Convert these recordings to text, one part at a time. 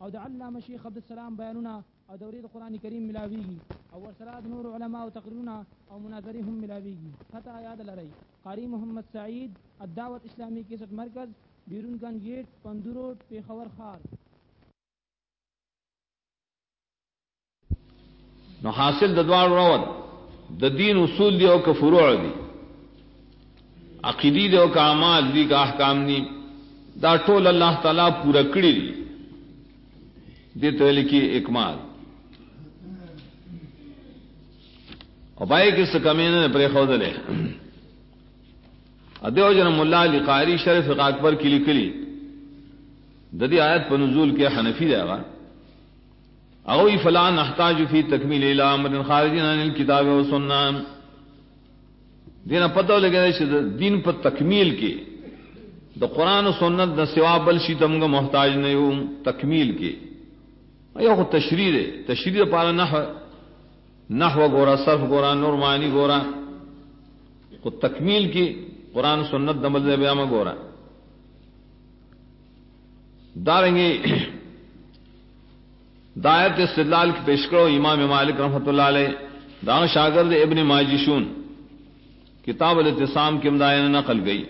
او د علامه شیخ عبدالسلام بیانونه او دورې د قران کریم ملاویږي او ورسره د نور علما او تقریرونه او مناظرې هم ملاویږي. پته یاد لرئ قاری محمد سعید الدعوت اسلامی کیسټ مرکز بیرونګن گیټ پندروډ پیښور خار. نو حاصل د دوار روان د دین اصول دی او که فروع دی، عقیدی دی او که اعمال دی که احکام دی، دا ټول الله تعالی پورا کړی دی. دې ته لیکي اکمال او پای کې څه کمی نه پرې خوذلې. ادیو جن مولا علی قاری شریف اکبر کې لیکلي د دې آیت په نزول کې حنفی دی هغه او فلا نحتاج فی تکمیل الى امر خارج عن الكتاب والسنه. دینه پته لګی چې دین په تکمیل کې د قران او سنت د سوا بل شي تمغه محتاج نه یو. تکمیل کې ایو خو تشریح دی، تشریح لپاره نحو ګورا، صرف ګورا، نور معنی ګورا، خو تکمیل کې قران او سنت د مل بیا ما ګورا. دارنګي دایت استدلال کی پیش کرو امام مالک رحمۃ اللہ علیہ دا شاگرد ابن ماجشون کتاب الاعتصام کی مدائن نقل گئی.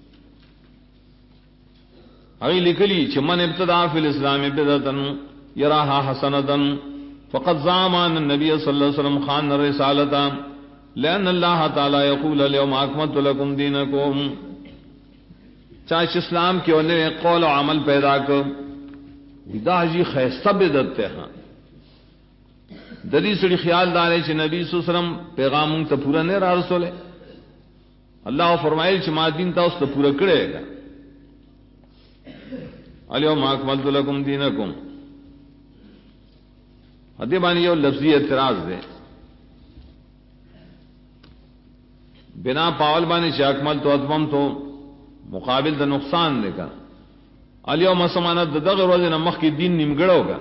اگی لکلی چې من ابتدا فی الاسلام بدعتا یراها حسنتا فقد زعم ان النبي صلی اللہ علیہ وسلم خان الرسالة لأن اللہ تعالی یقول اليوم اکملت لکم دینکم. چاہے اسلام کے انہیں قول و عمل پیدا کر دا جی خیستہ بدعت ته ها د دې سړي خیال دار چې نبی صلی الله علیه وسلم پیغام ته پورا نه را رسوله. الله فرمایي چې ما دین تاسو ته پورا کړی دی. الیوم اکملت لکم دینکم. هدي باندې یو لفظي اعتراض دی بنا پاول باندې چې اکملت اتمم تو مقابل د نقصان دی کا. الیوم سمانه دغه ورځ نه مخکې دین نیمګړوګا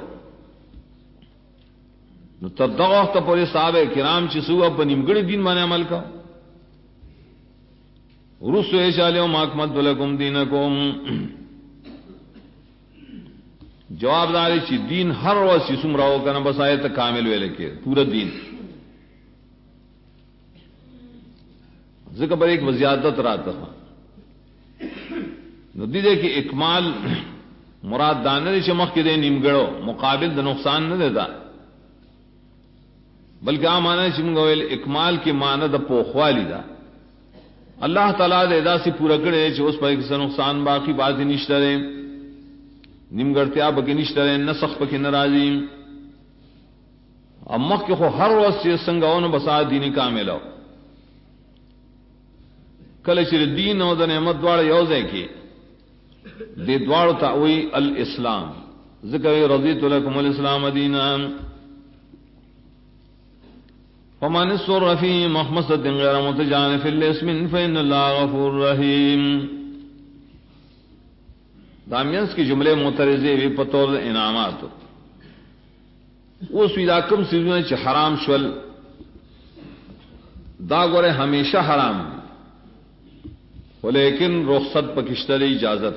نو تر دغه وخت پورې صحابه کرام چې سو په نیمګړي دین باندې عمل کا. ورسو یې الیوم اکملت لکم دینکم. جواب داري چې دین هر ورځ چې څومره وکنه بس آیت کامل ویل کې پورا دین. ذکر پر ایک وزیادت راته نو دې کې اکمال مراد دانه چې مخ کې دې نیمګړو مقابل د نقصان نه ده، بلکې معنی چې موږ ویل اکمال کې معنی د پوخوالی ده. الله تعالی دې داسې پورا کړي چې اوس په کې نقصان باقی باز نشته لري، نیمګړتیا به کې نشته لري، نسخ پکې ناراضي. امخ کې خو هر وخت چې څنګه ونه بسا دیني کاملو کله چې دین او د نعمت دواړه یو ځای کې دې دواړو ته وی الاسلام. ذکر رضیت لكم الاسلام دینا فمن سر فی مخمصة غیر متجانف لاسم فإن الله غفور رحیم. دامینس کی جملے معترضے وی پتور انعامات اوس وی دا کوم سيزونه چې حرام شول دا ګوره همیشه حرام ولیکن رخصت پکشتل اجازت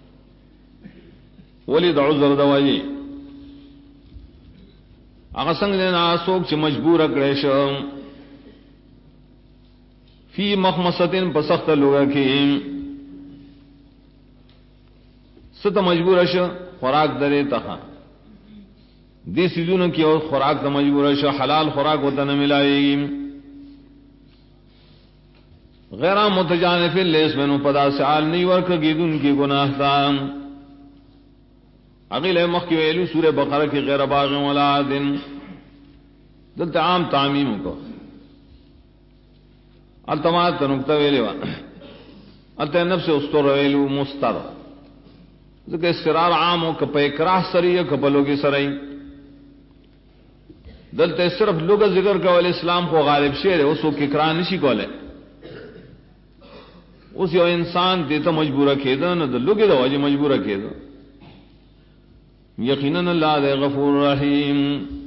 ولی د عذر دوايي هغه څنګه نه اسوک چې مجبور کړي شو فی مخمصتن پسخت لوګه کې ست مجبور شو خوراک درې ته دې سيزونو کې او خوراک ته مجبور شو حلال خوراک وته نه ملایي غیر متجانف لیس منو پدا سال نہیں ورک گیدن کی گناہ دام. اگلے مخ کی ویلو سورہ بقرہ کی غیر باغ ولا عادن دلتا عام تعمیم کو التمات نقطہ ویلو التا نفس استر ویلو مستر ذکر استرار عام ہو کپا اکراہ سری ہے کپا لوگی سرائی دلتا صرف لوگ ذکر کا ولی اسلام کو غالب شیر ہے اس کو اکراہ نشی کو لے اس یو انسان دیتا مجبورہ کېده نه د لوګي د وجه مجبورہ کېده. یقینا الله دې غفور رحیم.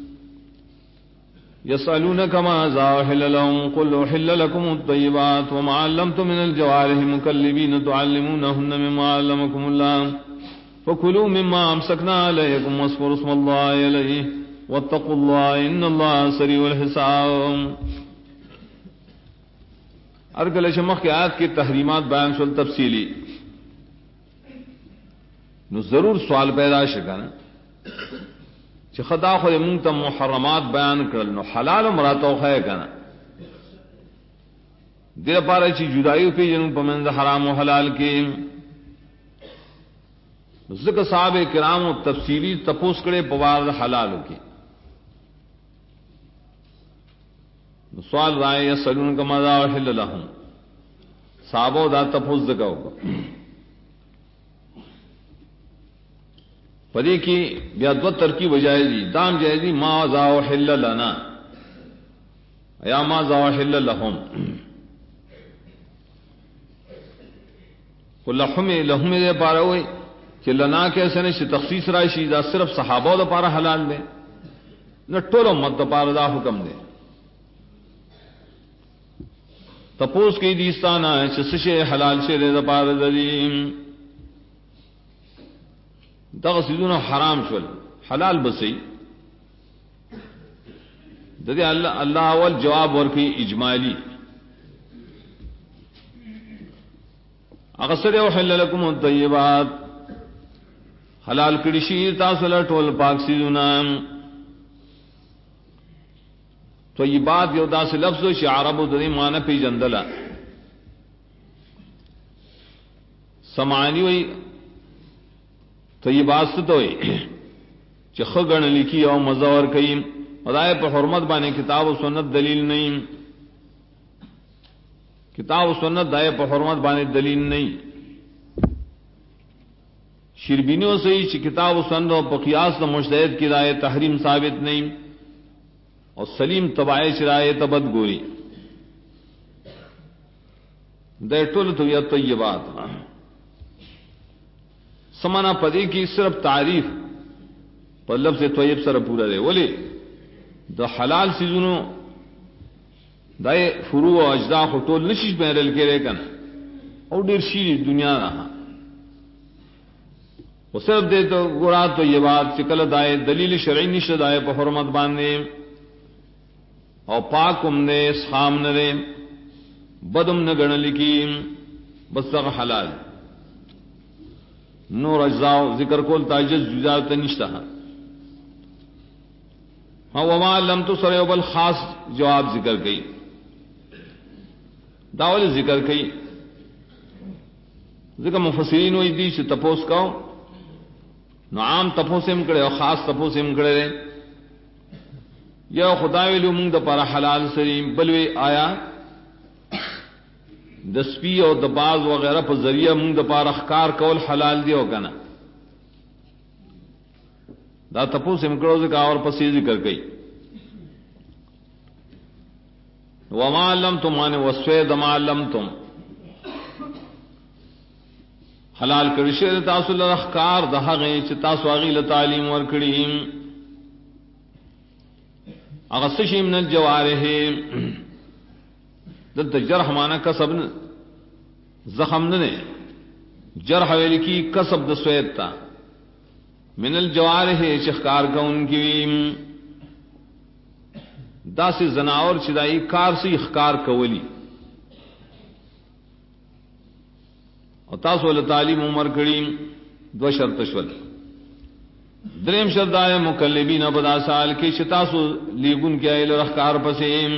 يسألونك ماذا أحل لهم قل أحل لكم الطيبات وما علمتم من الجوارح مكلبين تعلمونهن مما علمكم الله فكلوا مما امسكنا عليكم واذكروا اسم الله عليه واتقوا الله ان الله سريع الحساب. ارگل شمخ کی آیات کی تحریمات بیان شول تفصیلی نو ضرور سوال پیدا شکنا چې خدا خو مونږ ته محرمات بیان کړل نو حلال مراتو خای کنه دې لپاره چې جدایو په جنو په منځ حرام او حلال کې ذکر صاحب کرام تفصیلی تپوس کړي په وار حلالو کې سوال رائے یسلون کا ماذا احل لهم صحابو دا تپوس دکاو پدې کې بیا دو ترکیب جایزي دام جایزي ما ذا احل لنا یا ما ذا احل لهم ولحم لهم دې پاره وي چې لنا کې اسنه چې تخصیص راشي دا صرف صحابو لپاره حلال دي نه ټول امت لپاره دا حکم دی. تپوس کی دیستانا چې څه حلال شي د لپاره دي دغه سيزونه حرام شول حلال بسې د دې الله اول جواب ورکړي اجمالی اغسر وحل لكم الطيبات حلال کړي شي تاسو له ټول پاک سيزونه. طیبات یو داسې لفظ چې عربو د دې معنی پیژندله سمانی وي طیبات څه ته وي چې خګن لیکي او مزور کوي خدای په حرمت باندې کتاب او سنت دلیل نه کتاب او سنت دای په حرمت باندې دلیل نه شربینو صحیح چې کتاب او سنت په قیاس د مجتهد کی رائے تحریم ثابت نہیں اور سلیم تبعی شرائع تبد گوری دے ټول تو یا طیبات سمانا پدی کی صرف تعریف پر لفظ طیب سره پورا دی ولی د حلال سيزونو دای فروع او اجزاء ټول نشي بیرل کېره کنه او ډیر شي دنیا نه او صرف دې ته ګورا طیبات چې کله دای دلیل شرعي نشه دای په حرمت باندې او پاکم نے سام نے بدم نہ گنل کی بس حلال نور اجزاء ذکر کول تاجز جزات نشتا ہاں وما لم تسرع بل خاص جواب ذکر گئی داول ذکر گئی ذکر مفسرین وی دی چې تپوس کو نو عام تپوسم کړي او خاص تپوسم کړي یا خدای له موږ د پر حلال سریم بلوي آیا د سپي او د باز وغیرہ په ذریعہ موږ د پر اخکار کول حلال دی او کنه دا تپوس هم کړو ځکه اور پسې ذکر کړي وما علمتم ان وسوید ما علمتم حلال کړی شه تاسو له اخکار د هغه چې تاسو هغه له تعلیم ورکړي اغه شي من الجوارح دلته جرح معنا کسب زخم نه جرح ویل کی کسب د سوید تا من الجوارح شخکار کون کی داسې زناور چې دای کار سي اخکار کولی او تاسو له تعلیم عمر کړي دو شرط شول دریم شرط آئے مکلبین بدا سال کی شتاسو لیگن کیا ایل رخکار پسیم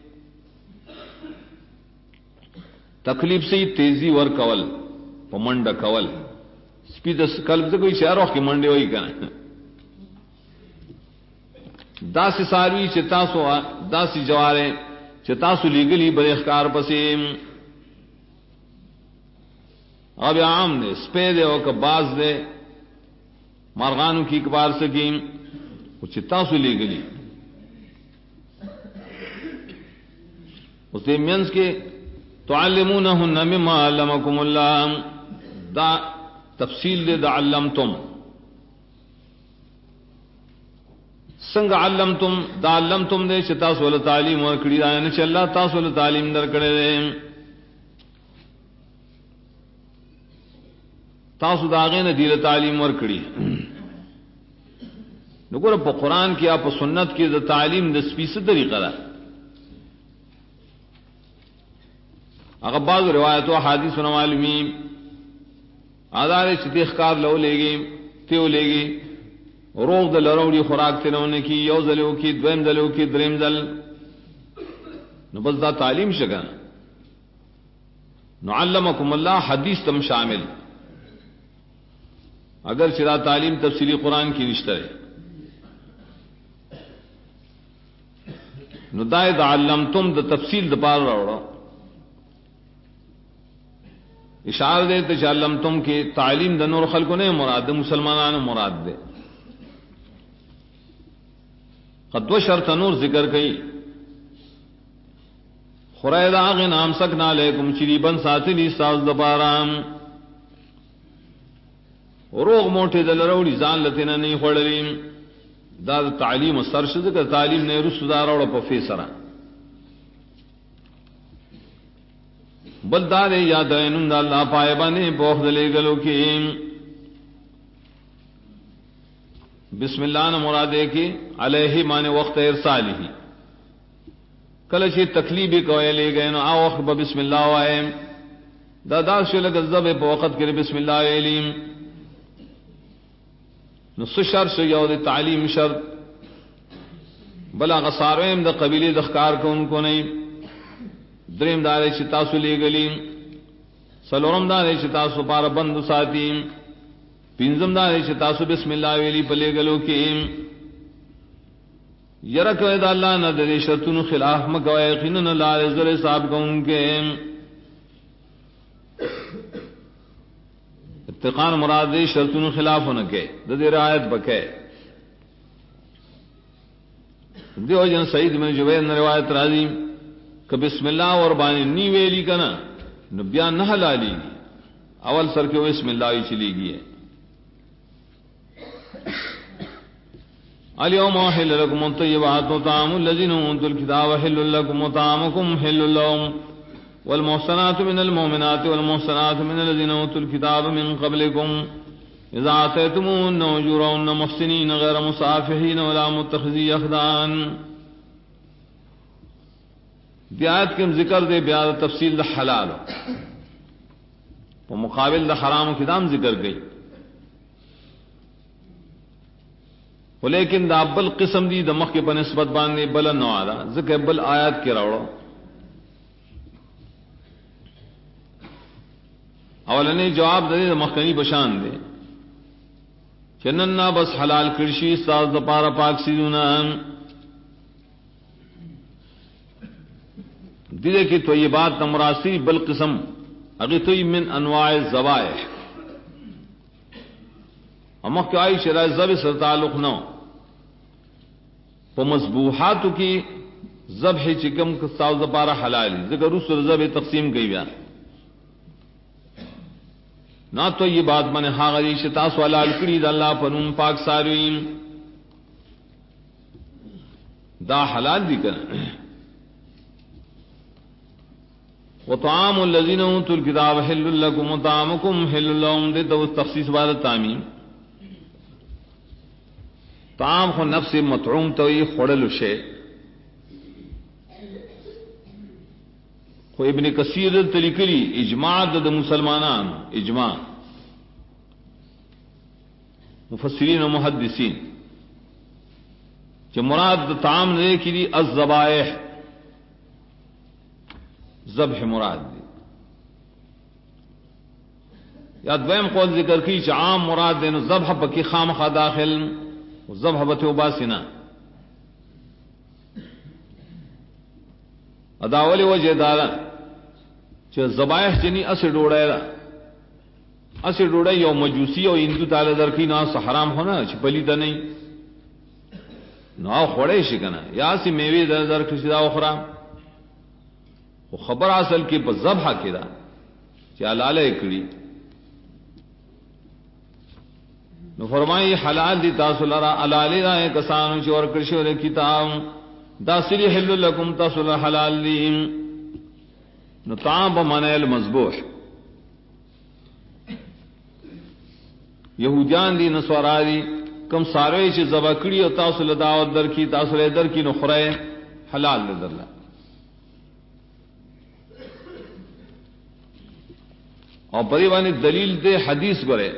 تکلیف سے تیزی ور کول پا منڈ کول سپید قلب سے کوئی شہر وقت کی منڈے ہوئی کنا دا سی ساروی چتاسو دا سی جوارے چتاسو لیگلی بر اخکار پسیم اب عام دے سپید دے او کباز دے مارغانو کی اکبار سکیم وہ چتاسو لے گلی اس دے مینس کے تعلمونہن مما علمکم اللہ دا تفصیل دے دا علمتم سنگ علمتم دا علمتم دے چتاسو اللہ تعلیم ورکڑی دا یعنی چا اللہ تاسو اللہ تعلیم در کڑے دے تاسو داغه نه دی تعلیم ورکړي. نو ګوره په قران کې یا په سنت کې د تعلیم د سپیڅه طریقه ده. هغه بعض روایتو حدیثونه معلومي آدار چې تخکار لو لګي تیو لګي روغ د لروړي خوراک تنونه کې یو ځلو کې دویم ځلو کې دریم ځل نو بس دا تعلیم شګه. نو علمکم الله حدیث تم شامل اگر چې دا تعلیم تفسیری قران کې نشته نو دا علمتم د تفصیل د پاره راوړو. اشاره دې ته علمتم کې تعلیم د نور خلکو نه مراد د مسلمانانو مراد ده. قد شرط نور ذکر کړي خورای دا غ نام سکنا علیکم چریبن ساتلی ساز د بارام روغ موټه دل وروړي ځان لته نه خړلې دا تعلیم او سرشد د تعلیم نه رسو دار او پروفیسر بلدار یاد ان الله پای باندې بوخ دلې غلو کې بسم الله نے مراد ہے کہ علیہ معنی وقت ارسالہ کله چې تکلیف کوي لګي نو او وخت بسم الله وایم دا شل غضب په وخت کې بسم الله Valium know سشر show you the تعلیم شرط بلا غصارویم د قبيله د ښکار کوونکو نه دریم دار چې تاسو لګلی سلورم دار چې تاسو بار بند ساتي پینځم دار چې تاسو بسم الله ویلی په لګلو کې یره کوي د الله نه د شرطونو خلاف مګوي یقینا لا رزل حساب کوونکې اتقان مراد دې شرطونو خلافونه کې د دې رعایت وکړي. دیو جن سعید بن جبیر نے روایت راضی کہ بسم اللہ اور بانی نی ویلی کنا نو بیا نہ حلالی اول سر کے بسم اللہ ہی چلی گئی ہے. اليوم احل لكم الطيبات وطعام الذين اوتوا الكتاب حل لكم وطعامكم حل لهم والمحصنات من المؤمنات والمحصنات من الذين اوتوا الكتاب من قبلكم اذا آتيتموهن اجورهن محسنين غير مصافحين ولا متخذي اخدان. دی آیت کے ذکر دے بیان تفصیل دا حلال و مقابل دا حرام کی دام ذکر گئی لیکن دا بل قسم دی دا مخ کے بنسبت باندھے بل نوارا ذکر بل آیات کے روڑو. اولنے جواب دے دا مخکنی بشان دے چننا بس حلال کرشی ساز دا پارا پاک سیدونا دیدے کی تو یہ بات تمراسی بل قسم اغیتوی من انواع الزبائح امخ کی آئی شرائع زب سر تعلق نو پا مذبوحاتو کی زبح چکم کستاو زبارہ حلالی ذکر رسول زب تقسیم گئی بیان نہ تو یہ بات من ہاں غری شتاس والا الکڑی دا اللہ پنون پاک سارویم دا حلال دی کرن. وطعام الذين اوتوا الكتاب حل لكم وطعامكم حل لهم دے تو تخصیص بعد تعمیم. طعام خو نفس مطعوم تو یہ خڑل شے خو ابن کثیر تلکلی اجماع د مسلمانان اجماع مفسرین و محدثین کہ مراد طعام نے کی دی الذبائح ذبح مراد دی یا دویم قول ذکر کی کہ عام مراد دین ذبح پکی خامخا داخل ذبح بتو باسنا اداولی وجہ دارا چې ذبائح جنی اس ډوړای دا اس ډوړای یو مجوسی او هندو تعالی درکې نه حرام ہونا چې بلی ته نه نو خوړې شي کنه یا سی میوه در کښې دا اخرى خو خبر اصل کې په ذبح کې دا چې حلاله کړی نو فرمایي حلال دي تاسو لرا حلال دا کسانو چې ور کړی شو کتاب دا سری حل لكم تاسو لرا حلال دي. نو طعام بمعنی المذبوح یهودیان دي نصارا دي کم ساروی چې ذبح کړي او تاسو له دعوت درکې تاسو له درکې نو خورئ حلال ده درله. او په دې باندې دلیل دې حدیث غره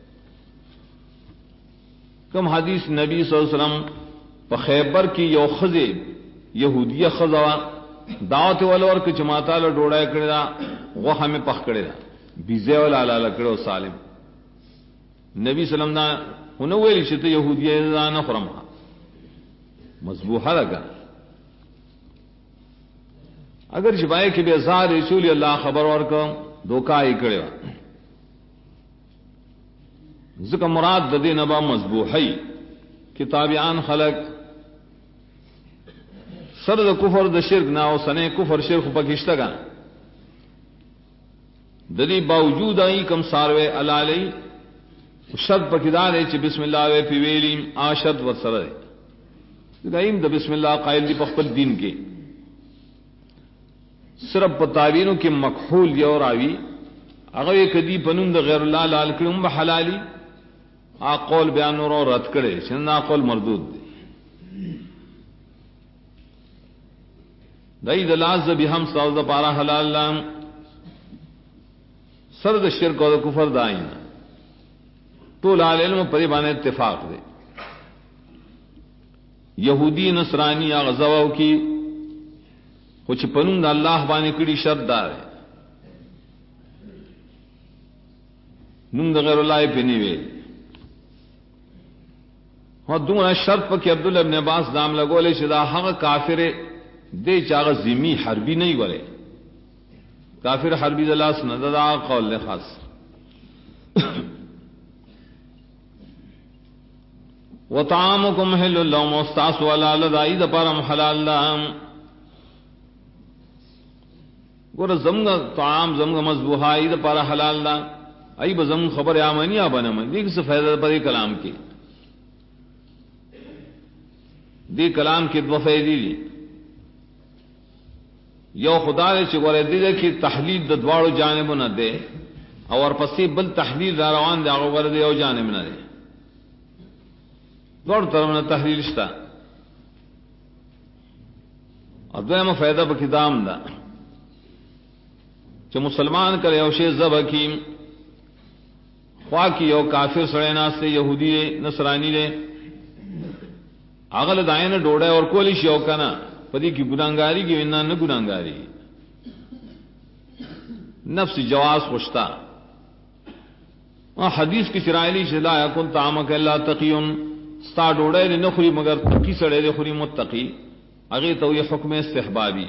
کوم حدیث نبی صلی الله علیه وسلم په خیبر کې یو خزه يهوديه خزوا دعوت ولور کې جماعت له ډوړای کړی دا غوخه مې پخ کړی دا بيزه ولا لاله کړو سالم نبی صلی الله علیه وسلم هنو ویل چې ته يهوديه نه خورم مذبوحه لگا اگر شبای کې به زار رسول الله خبر ورکو دوکا یې کړو ذکر مراد د دې نبا مذبوحي کتابیان خلق سر د کفر د شرک نه او سنه کفر شرک پکشتګا د دې باوجود ای کم ساروي علالی شرط پکیدار چې بسم الله و پی ویلیم اشد ور سره دایم د بسم الله قائل دی په خپل دین کې صرف په تعوینو کې مکحول یو راوی هغه کدی پنوم د غیر الله لال کړم به حلالي اقول بیان نور رد کړي چې نه اقول مردود دی دای د لاز به هم ساو د پارا حلال لام سر د شرک او د کفر داین ټول علم په دې باندې اتفاق دی يهودي نصراني غزاو کی خو چې پنوم د الله باندې کړي شرط دار نوم د غیر الله په نیوي هو دومره شرط پکې عبد الله ابن عباس دام لګولې چې دا هغه کافر دی چې هغه ذمی حربي نه وي کافر حربي د لاس نه دا قول له خاص وطعامكم حل لهم واستعصوا ولا لذای د پرم حلال لهم ګور زمغه طعام زمغه مذبوحای د پر حلال لا ای بزم خبر امانیه بنم دې څه فائدہ پر کلام کې دې کلام کې دو فائدې دي یو خدای چې ګورې دې کې تحلیل د دواړو جانبونو نه ده او ورپسې بل تحلیل را روان دی هغه ور دی یو جانب نه ده دوړ طرفونه تحلیل شته او دغه فائدہ په کتاب ده چې مسلمان کړي او شی ذبح کیم خوا کی یو کافر سره ناسته يهودي نصراني له اغل داینه ډوډۍ اور کولی شو کنه پدې کی ګناګاری کی وینا نه ګناګاری نفس جواز خوشتا او حدیث کی شرایلی شلا یکن طعامک الا تقی ستا ډوډۍ نه خوري مگر تقی سره له خوري متقی هغه ته یو حکم استحبابی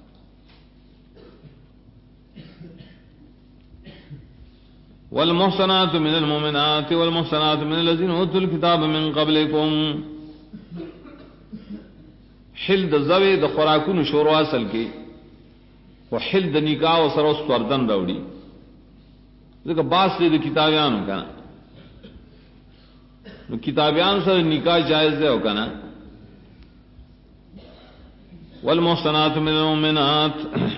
والمحصنات من المؤمنات والمحصنات من الذين اوتوا الكتاب من قبلكم حل د زوی د خوراکونو شروع اصل کې او حل د نکاح او سره ستوردن راوړي ځکه باس دې د کتابیانو کنه نو کتابیان سره نکاح جائز دی او کنه والمحصنات من المؤمنات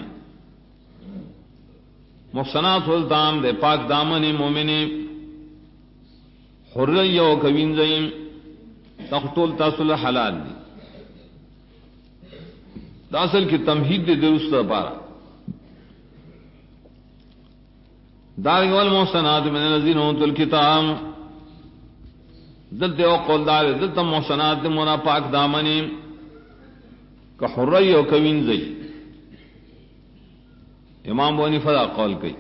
محصنات والدام دے پاک دامن مومنی حرری و کوین زیم تختول تاسل حلال دی تاصل کی تمہید دے درست پارا دارنگ والمحصنات من الذین اوتوا الکتاب دلتے او قول دار دلتا محصنات دے مونا پاک دامنی کہ حرری و کوین زیم امام ابو حنیفہ دا قول کئی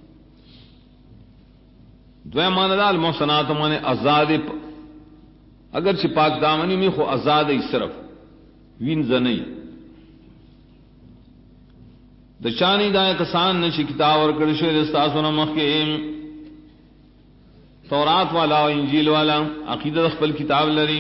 دوے معنی دا المحصنات معنی آزاد اگر چھ پاک دامنی میں خو آزاد ای صرف وین زنی د چانی دا کسان نشی کتاب ورکړی شوی د تاسو نه مخکې تورات والا او انجیل والا عقیده خپل کتاب لري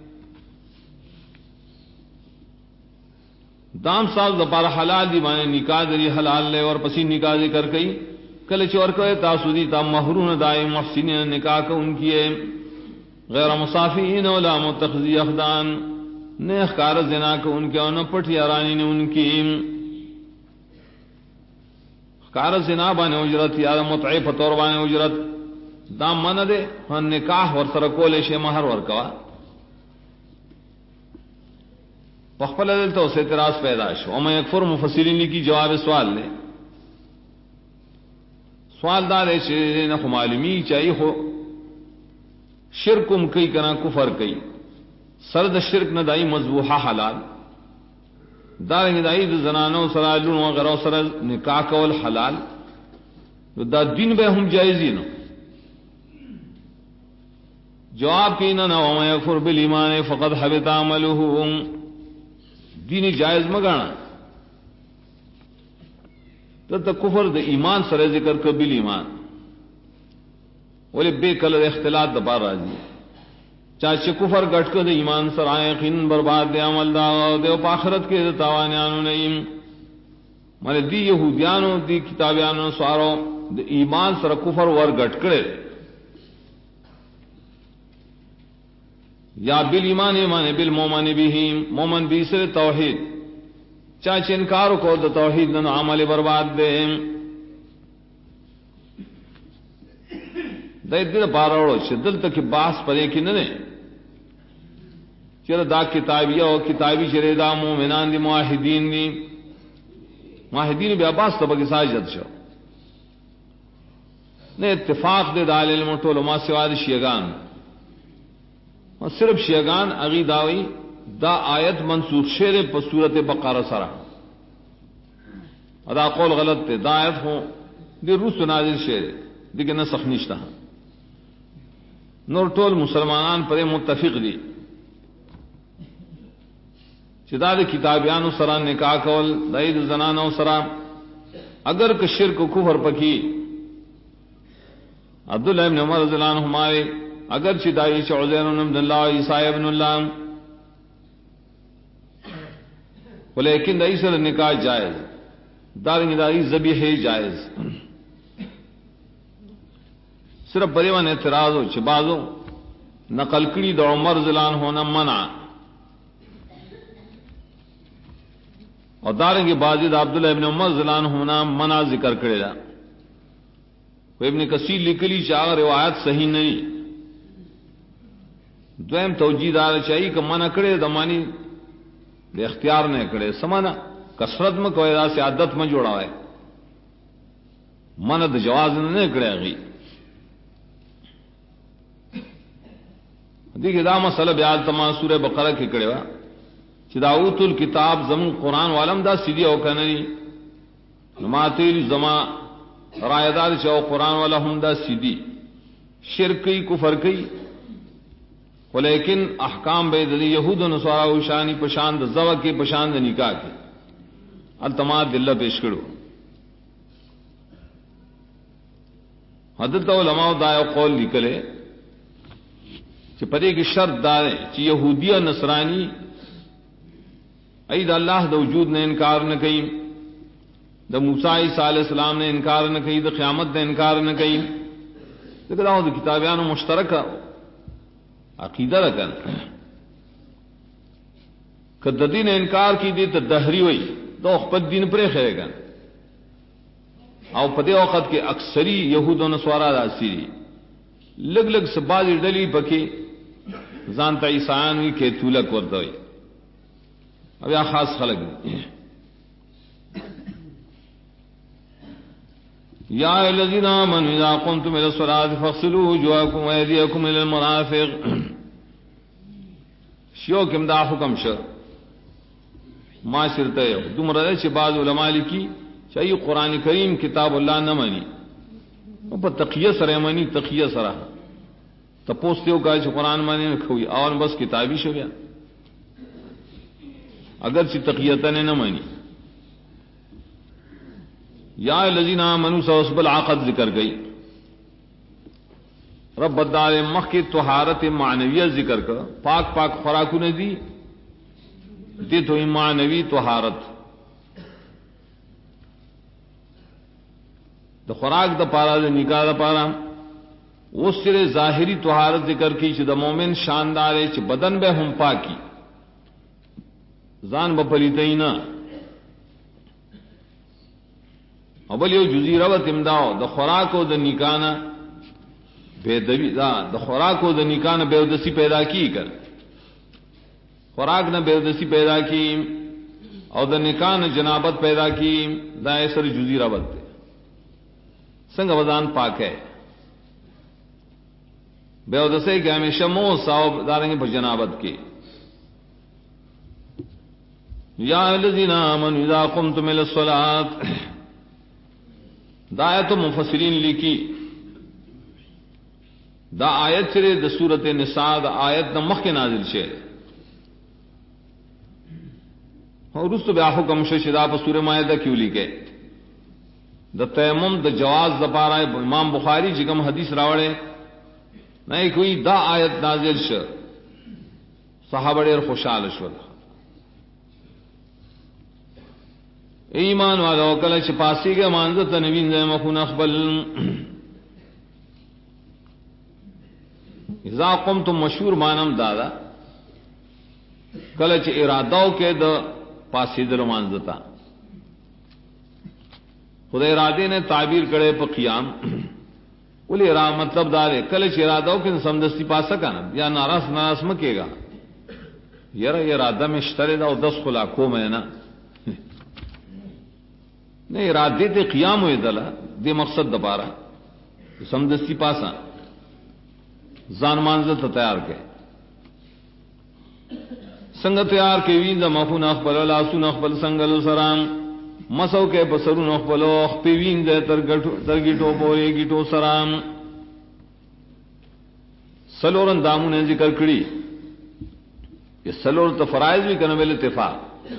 دام ساز د پار حلال دی باندې نکاح دی حلال لے اور پسی نکاح ذکر کئی کله چور کوي تاسو دی تا مہرون دائم محسنین نکاح کو ان کی غیر مصافین ولا متخذی اخدان نے اخکار زنا کو ان کے ان پٹھی ارانی نے ان کی اخکار زنا باندې اجرت یا متعی فطور باندې اجرت دا من دے نکاح ور سره کولې شی مہر ورکوا پخپل دلته اوس اعتراض پیدا شو او میں اکفر مفسرین کی جواب سوال لے سوال دار ہے چې نه معلومی چاہیے ہو شرکم کئی کنا کفر کئی سرد شرک نہ دائی مذبوحہ حلال دارنگ دائی زنانوں سرالون وغیرہ سر نکاح کول حلال دا دین بے ہم جائزی نو جواب کی نہ ومن یکفر بالایمان فقد حبط عمله دینی جائز مگانا تو کفر د ایمان سره ذکر کر بل ایمان ولی بے کلر اختلاط د بار راضی چاچے کفر گٹ کر د ایمان سره یقین برباد دے عمل دا دے آخرت کے تاوانیانو نیم مانے دی یہودیانو دی کتابیانو سوارو د ایمان سره کفر ور گٹ کرے یا بل ایمان ایمان بل مومن بھی مومن بھی سر توحید چاچے انکار کو د توحید نہ عمل برباد دے دای دې بارو شدل تک باس پرې کې نه نه چیرې دا کتابیه او کتابی چیرې دا مومنان دي موحدین دي موحدین بیا باس ته بګی ساجد شو نه اتفاق دې د علم ټول ما سوا د شیعاګان او صرف شیعاګان اغي داوی دا آیت منسوخ شعر په سورته بقره سره ادا قول غلط ته دا آیت ہو دی روس نازل شعر دغه نسخ نشته نور ټول مسلمانان پر متفق دي چې دا د کتابیانو سره نکاح کول دای د زنانو سره اگر که شرک او کفر پکې عبد الله ابن عمر رضی الله عنهما اگر چې دای چې عزیر بن الله عیسی ابن الله ولیکن دای سره نکاح جائز دارنګ دای ذبیحه جائز صرف بریوان اعتراض ہو چبازو نقل کړي د عمر زلان ہونا منع اور دارنګ بازی د عبد الله ابن عمر زلان ہونا منع ذکر کړي دا ابن کثیر لیکلی چې هغه روایت صحیح نه دویم توجیه دار چي کہ منع کړي د معنی د اختیار نه کړي سمانا کثرت میں کوئی ایسی عادت میں جوڑا ہے من د جواز نه کړي غي دیکھیں دا مسئلہ بیان تمام سورہ بقرہ کی کڑے وا چې دا اوتل کتاب زم قرآن والم دا سیدھی او کنری نماتیل زما رایدار چاو قرآن والا هم دا سیدھی شرک کی کفر کی ولیکن احکام بے دلی یہود و نصارا و شانی پشاند زوا کی پشاند نکاح کی التمات دلہ پیش کرو حضرت علماء دا قول نکلے کہ پدے کی شرط دار ہے کہ یہودی اور نصرانی اید اللہ دا وجود نے انکار نہ کئی دا موسیٰ عیسیٰ علیہ السلام نے انکار نہ کئی دا قیامت نے انکار نہ کئی لیکن دا کتابیان مشترک عقیدہ رکھن کہ دا دین انکار کی دی تا دہری ہوئی دا اخپت دین پرے خیرے گا او پدے وقت کے اکثری یہود و نصارا دا سیری لگ لگ سبازی ڈلی پکی زانتا عیسائیان ہوئی کہ تولک ورد ہوئی اب یا خاص خلق دی یا الذین آمنوا اذا قمتم الى الصلاة فاغسلوا وجوهکم وایدیکم الى المرافق شیو کم دا حکم شو معاشرته دومره چې بعض علماء لیکي چې قرآن کریم کتاب الله نه مانی او په تقیه سره مانی تقیه سره تپوس دیو گا چې قرآن مانی نه کوي او بس کتابی شو بیا اگر چې تقیته نه مانی یا الذین آمنوا سوسب العقد ذکر گئی رب الدار مخ کی طہارت معنویہ ذکر کر پاک پاک خوراکونه دی دې ته معنوی طہارت د خوراک د پارا د نکاح د پارا اوس سره ظاهری طہارت ذکر کی چې د مؤمن شاندار چې بدن به هم پاکي ځان به پلیتینا اول یو جزیره و تمداو د خوراک او د نکاح बेदबी دا د خوراک او د نکاح نه بےودسی پیدا کی کر خوراک نه بےودسی پیدا کی او د نکاح نه جنابت پیدا کی دا سر جزئی ربط ده څنګه وزن پاک ہے بےودسی کې همیشه مو صاحب دارنګ په جنابت کې یا الذین آمنوا اذا قمتم الى الصلاة دا آیت مفسرین لیکي دا آیت چره د سورۃ النساء دا آیت د مخ کې نازل شه او رسو بیا حکم شدا په سورۃ مائده کې لیکه د تیمم د جواز د پاره امام بخاری چې کوم حدیث راوړې نه کوئی دا آیت نازل شه صحابه ډېر خوشاله شول ایمان والا وکړه چې پاسیګه مانځه ته نوین ځای مخونه خپل اذا قمتم مشهور مانم دادا کله چې ارادو کې د پاسیدل مانځه تا خدای اراده نے تعبیر کړي په قیام ولې را مطلب دا دی کله چې ارادو کې سمدستی پاسه کنه یا ناراض مکیږي یره اراده مشتري دا او 10 خلا کوم نه نه اراده ته قیام وې دله د مقصد د پاره سمدستی پاسه ځان مانځه ته تیار کړي څنګه تیار کې وینځه مخونه خپل لاسونه خپل څنګه سلام مسو کې بسرونو خپل خپل وینځه ترګټو پورې گیټو سلام سلورن دامونه ذکر کړی یہ سلور تو فرائض بھی کرنے والے اتفاق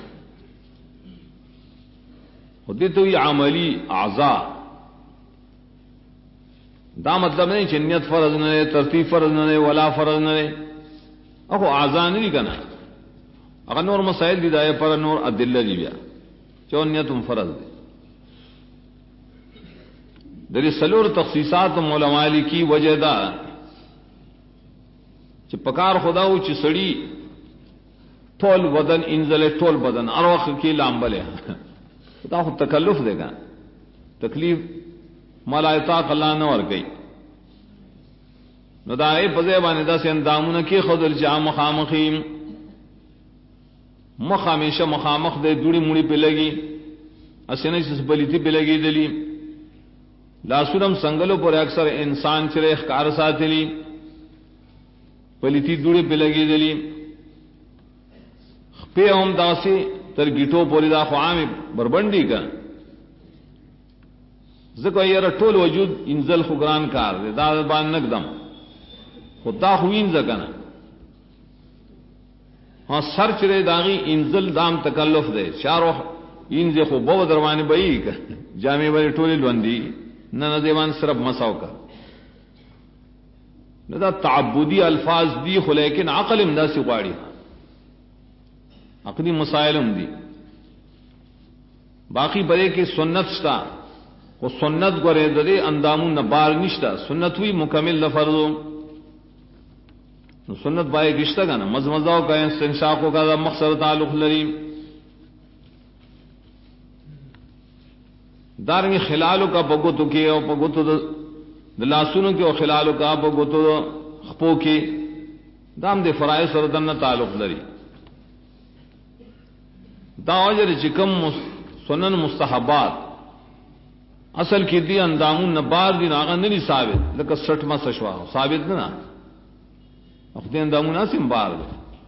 ہوتی تو یہ عملی اعضاء دا مطلب نہیں کہ نیت فرض نہ رہے ترتیب فرض نہ رہے ولا فرض نہ رہے اخو اعضاء نہیں کرنا اگر نور مسائل دی دائے پر نور ادلہ دی بیا چون نیتم فرض دے دری سلور تخصیصات علماء کی وجہ دا چې پکار خداو چې سړی ټول بدن انزل ټول بدن هر وخت کې لامبله دا خو تکلف دی ګان تکلیف ملائکه الله نه ور کوي نو دا یې په ځای باندې دا سین دامونه کې خدل جام مخامخیم مخ همیشه مخامخ د دوړي مړي په لګي اسنه چې بلیتی په لګي دلی لاسورم څنګهلو پر اکثر انسان چې ښکار ساتلی پلیتی دوړي په لګي دلی په هم داسي تر گیټو پوری دا خو عام بربندی کا زکه یې ټول وجود انزل خګران کار دا باندې نقدم خدا خو وینځه کنه ها سر چره داغي انزل دام تکلف ده چارو انځه خو بو دروانه بئی کا جامع وری ټول لوندي نه دیوان صرف مساو کا نه دا تعبدی الفاظ دی خو لیکن عقل امداسي غواړي عقلی مسائل هم دي باقی بڑے کی سنت شتا وہ سنت گورے دے اندامون نبار نشتا سنت ہوئی مکمل لفظ سنت بائے گشتا کا نا مزمزاؤ کا استنشاقوں کا مقصد تعلق لری دارنگی خلالوں کا پگوتو کے اور پگوتو دلاسونوں کے اور خلالوں کا پگوتو خپو کے دام دے فرائض سردن تعلق لری دا وجر چکم سنن مستحبات اصل کی دی اندامون نبار دی ناغا نری ثابت لکه 60 ما سشوا ثابت نه اخدی اندامون اسیم بار دی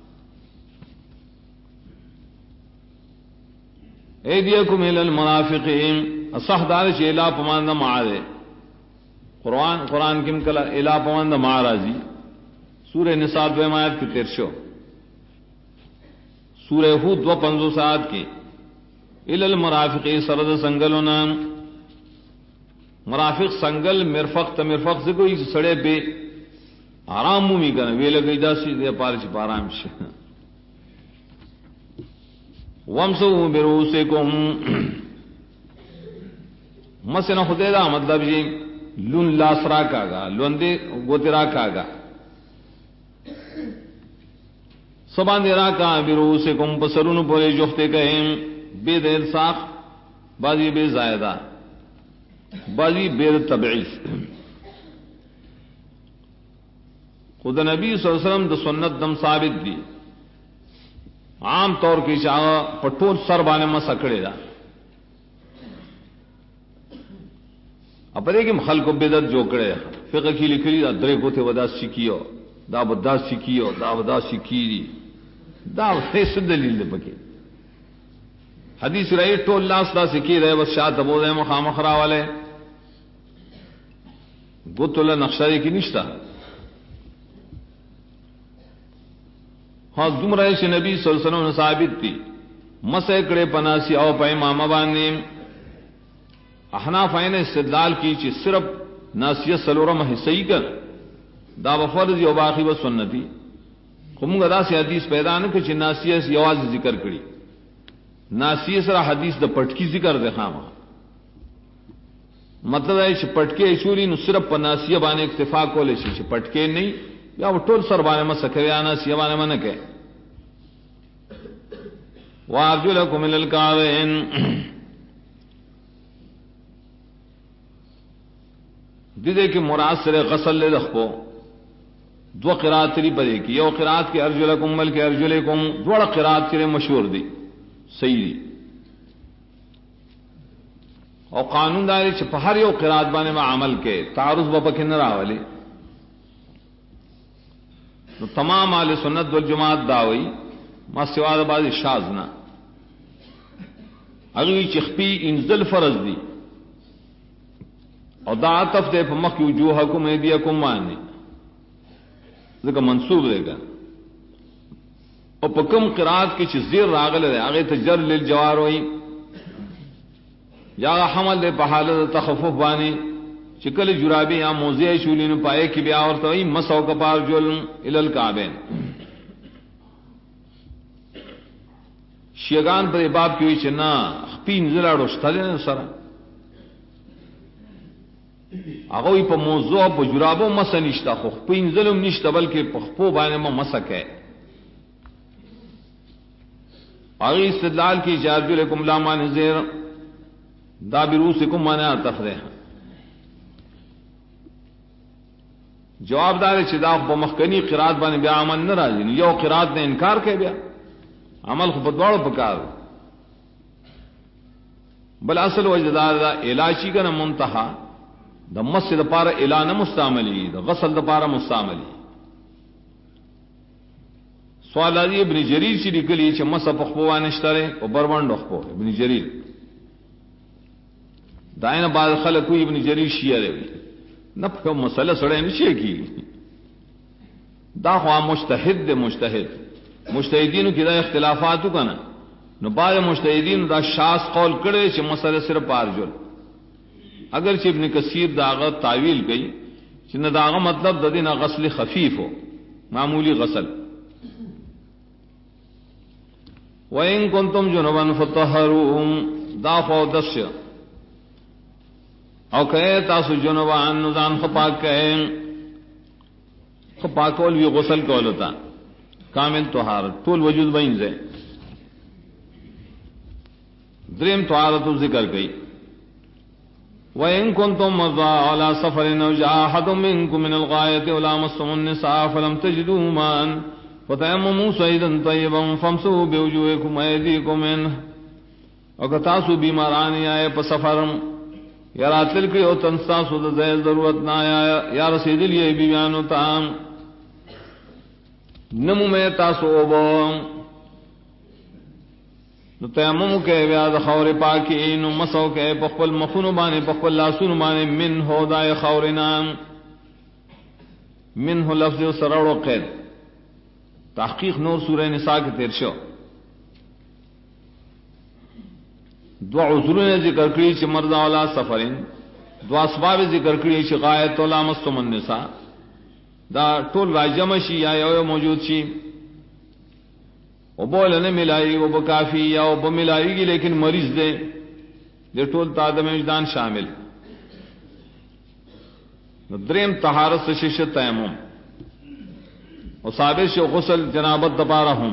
ایدیکم الی المنافقین اصح دار چې الا پمانده معاده قرآن کم کلا الا پمانده معراضی سورہ نساء 2 آیت کی 13 سورہ ہود 250 آیت کی الی المرافق سرد سنگلونا مرافق سنگل مرفق تا مرفق سے کوئی سڑے پہ آرام مومی کرنا ویلے گئی دا سی دے پارچ پارام شا ومسو بروسکم مسنا خودے دا مطلب جی لون لاس را کاغا لون دے گوتی را کاغا سبان دے را کا بروسکم پسرون پورے جوختے کہیں بے دیر ساخ بازی بے زائدہ بازی بے تبعیف खुद नबी सल्लल्लाहु अलैहि वसल्लम द सुन्नत दम ثابت دي عام طور کې چې پټول سر باندې ما سکړې دا اپدې کې خلکو بدعت جوړ کړي فقہ کې لیکلي دا درې کوته ودا سکیو دا ودا سکیو دا ودا سکیری دا هیڅ دلیل نه پکې حدیث راي ټول لاس دا سکی رہے بس شاته بوله مخامخ راواله ګوتله نقشه کې نشتا ها دومره چې نبی صلی الله علیه وسلم ثابت دي مسه کړه پناسی او په امام باندې احناف عین استدلال کی چې صرف ناسیه سلورم حصہی کړ دا فرض او باقی و سنتي کومه دا سي حدیث پیدا نه کړي چې ناسیه یواز ذکر کړي ناسیه سره حدیث د پټکی ذکر ده خامہ مطلب ہے چې پټکی چوری نو صرف په ناسیه باندې اکتفا کول شي چې پټکی نه یا ټول سر باندې مسکوي انا سی باندې منکه وارجلکم من الکعبین دې کې مراد سره غسل له خپو دو قرات لري پدې کې یو قرات کې ارجلکم مل کې ارجلکم دوه قرات کې مشهور دي صحیح دي او قانون دا چې په هر یو قرات باندې ما عمل کې تعارض به پکې نه راولي نو تمام اهل سنت والجماعت داوي ما سوا د بعض شاذ نه هغه چې خپي انزل فرض دي او دا عطف ده په مخ وجوهکم ایدیکم باندې ځکه منسوب دی او په کوم قرات کې چې زیر راغله هغه ته جر للجوار وي یا حمل په حالت تخفف باندې چې کله جرابي یا موزه شولینو پائے کې بیا ورته وي مسو کپار جل ال الکعبین شیگان پر باب کې وي چې نه خپین زلاړو شتل سره هغه په موضوع په جرابو مس نشته خو خپین ظلم نشته بلکې په خپو باندې مسکه هغه استدلال کې جارج لكم لا مان زیر دا بروسکم معنا تفریح جواب دار چې دا په مخکنی قرات باندې بیا عمل نه راځي یو قرات نه انکار کوي بیا عمل خو په دواړو پکار بل اصل وجدار دا الاشی کنه منتها د مسجد لپاره اعلان مستعملی د غسل لپاره مستعملی سوال دی ابن جریر چې لیکلی چې مس په خپوانه شتره او بروند خپو ابن جریر داینه بعض خلک ابن جریر شیعه دی نه په مسله سره نشي کی دا خو مجتهد دی مجتهدینو کې دا اختلافات وکنه نو بعض مجتهدین دا شاذ قول کړي چې مسله صرف پارجل اگر چې ابن کثیر داغه تعویل کوي چې نه داغه مطلب د دینه غسل خفیف ہو معمولی غسل وَإِن كُنتُمْ جُنُبًا فَطَهَّرُوا دا فودس او کہے تاسو جنوبان نزان خپاک کہے خپاکول وی غسل کول ہوتا کامل طہارت طول وجود بینزے دریم طہارت ذکر گئی وَإِن كُنتُم مَّرْضَىٰ عَلَىٰ سَفَرٍ أَوْ جَاءَ أَحَدٌ مِّنكُم مِّنَ الْغَائِطِ أَوْ لَامَسْتُمُ النِّسَاءَ فَلَمْ تَجِدُوا مَاءً فَتَيَمَّمُوا صَعِيدًا طَيِّبًا فَامْسَحُوا بِوُجُوهِكُمْ وَأَيْدِيكُم مِّنْهُ او کتاسو بیماران آئے په سفر یا راتل کې او تنساسو د ضرورت نه آیا یا رسیدلی بیانو تام نمو میں تاسو وبو نو تیمم کې بیا د خور پاکي نو مسو کې په خپل مخونو باندې په خپل لاسونو باندې من هو دای خورنا منه لفظ سرړو قید تحقیق نور سورہ نساء کې تیر شو دو عذرونه ذکر کړی چې مرضا ولا سفرین دو اسباب ذکر کړی چې غایت ولا مستم النساء دا ټول راجم شي یا یو موجود شي او بول نه ملایي او بکافی یا او بملایي لیکن مریض دی د ټول تادم وجدان شامل دریم طهارت سے شش تیمم او ثابت شو غسل جنابت دپاره هم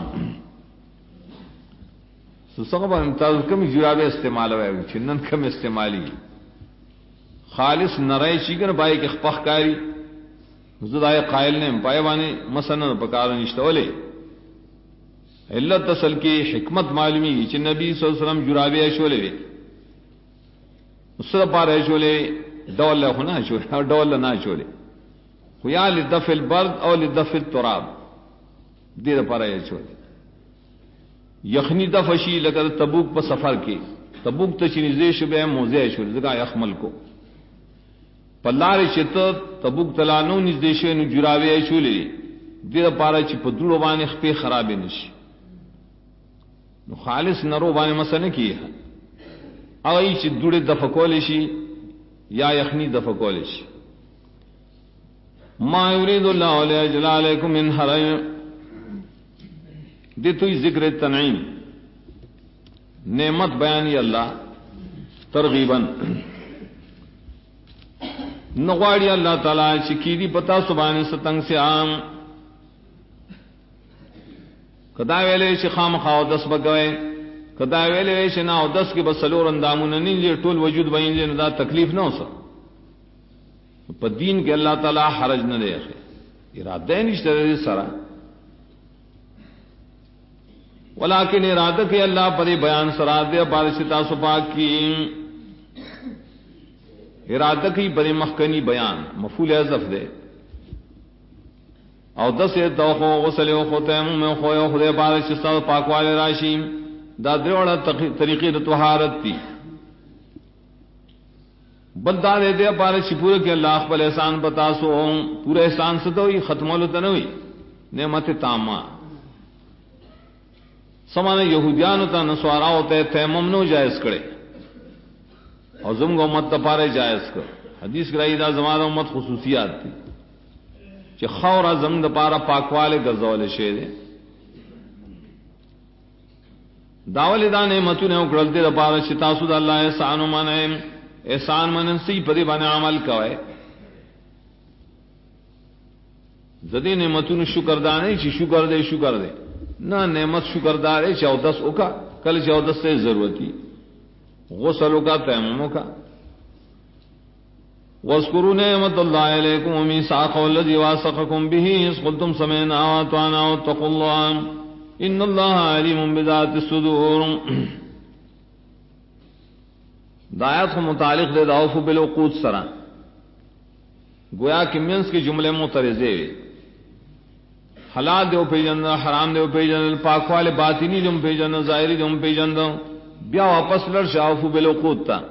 څنګه باندې تاسو کوم جرابه استعمال وایو چې نن کوم استعمالي خالص نړۍ شي ګر پای کې خپخ کاری زدائے قائل نے پائیوانی مسنن پکار نشتولے علت اصل کی حکمت معلومی چی نبی صلی اللہ علیہ وسلم جرابی ایشولے وے اس پار ایشولے ڈول ہونا ایشولے ڈول نہ ایشولے یا لدفع البرد او لدفع التراب دیر پار ایشولے یخنی دفشی لگر تبوک پا سفر کی تبوک تشنی زیش بے موزے ایشولے زگا یخمل کو پلار چت تبوک تلانو نزدیشے نو جراوی ایشولے دیر پارا چی پا دوڑو بانے خپے خرابی نشی نو خالص نرو بانے مسئلہ کی ہے اگئی چی دوڑے دفع کولشی یا یخنی دفع کولشی ما یرید اللہ علیہ جلالکم من حرم دیتوی ذکر تنعیم نعمت بیانی اللہ ترغیباً نغواڑی اللہ تعالی چکی دی پتا سبحانی ستنگ سے عام کدا ویلے چی خام خواہ دس بگوئے کدا ویلے چی ناو دس کی بسلور اندامون نینجے ٹول وجود بینجے ندا تکلیف نہ ہو سا پا دین کے اللہ تعالی حرج نہ دے اخی ارادہ نشتر دے سرا ولیکن ارادہ کہ اللہ پر بیان سرا دے بارشتا سپاک کی ارادہ کی بڑی مخکنی بیان مفعول حذف دے او دس توخو غسل او ختم میں خویا خدے بارش سب پاک والے راشی دا دروڑا طریقے طہارت تھی بندہ دے دے بارش پورے کہ اللہ پر احسان بتا سو پورے احسان سے تو ختم ہو تو نہیں نعمت تامہ سمانے یہودیان ہوتا نسوارا ہوتے تیمم نو جائز کرے اور زم کو امت تپارے جائز کر حدیث کرائی دا زمانہ امت خصوصیات تھی کہ خورا زم دپارا پاکوالے گرزول شیر داول دا نعمتوں نے اکڑلتے دپارا شتاسود اللہ احسان و منع احسان منن سی پدی بنے عمل کوئے زدی نعمتوں نے شکر دانے چی شکر دے نہ نعمت شکر دارے چودس اوکا کل چودس سے ضرورتی غسل کا تیمم کا واذکروا نعمت اللہ علیکم ومیثاقہ الذی واثقکم بہ اذ قلتم سمعنا واطعنا واتقوا اللہ ان اللہ علیم بذات الصدور دایات کو متعلق دے دعوف بالعقود سرا گویا کہ منس کی جملے مترزے حلال دیو پیجن حرام دیو پیجن پاک والے باطنی دم پیجن ظاہری دم پیجن بیا واپس لڑ شاوفو بالعقود تا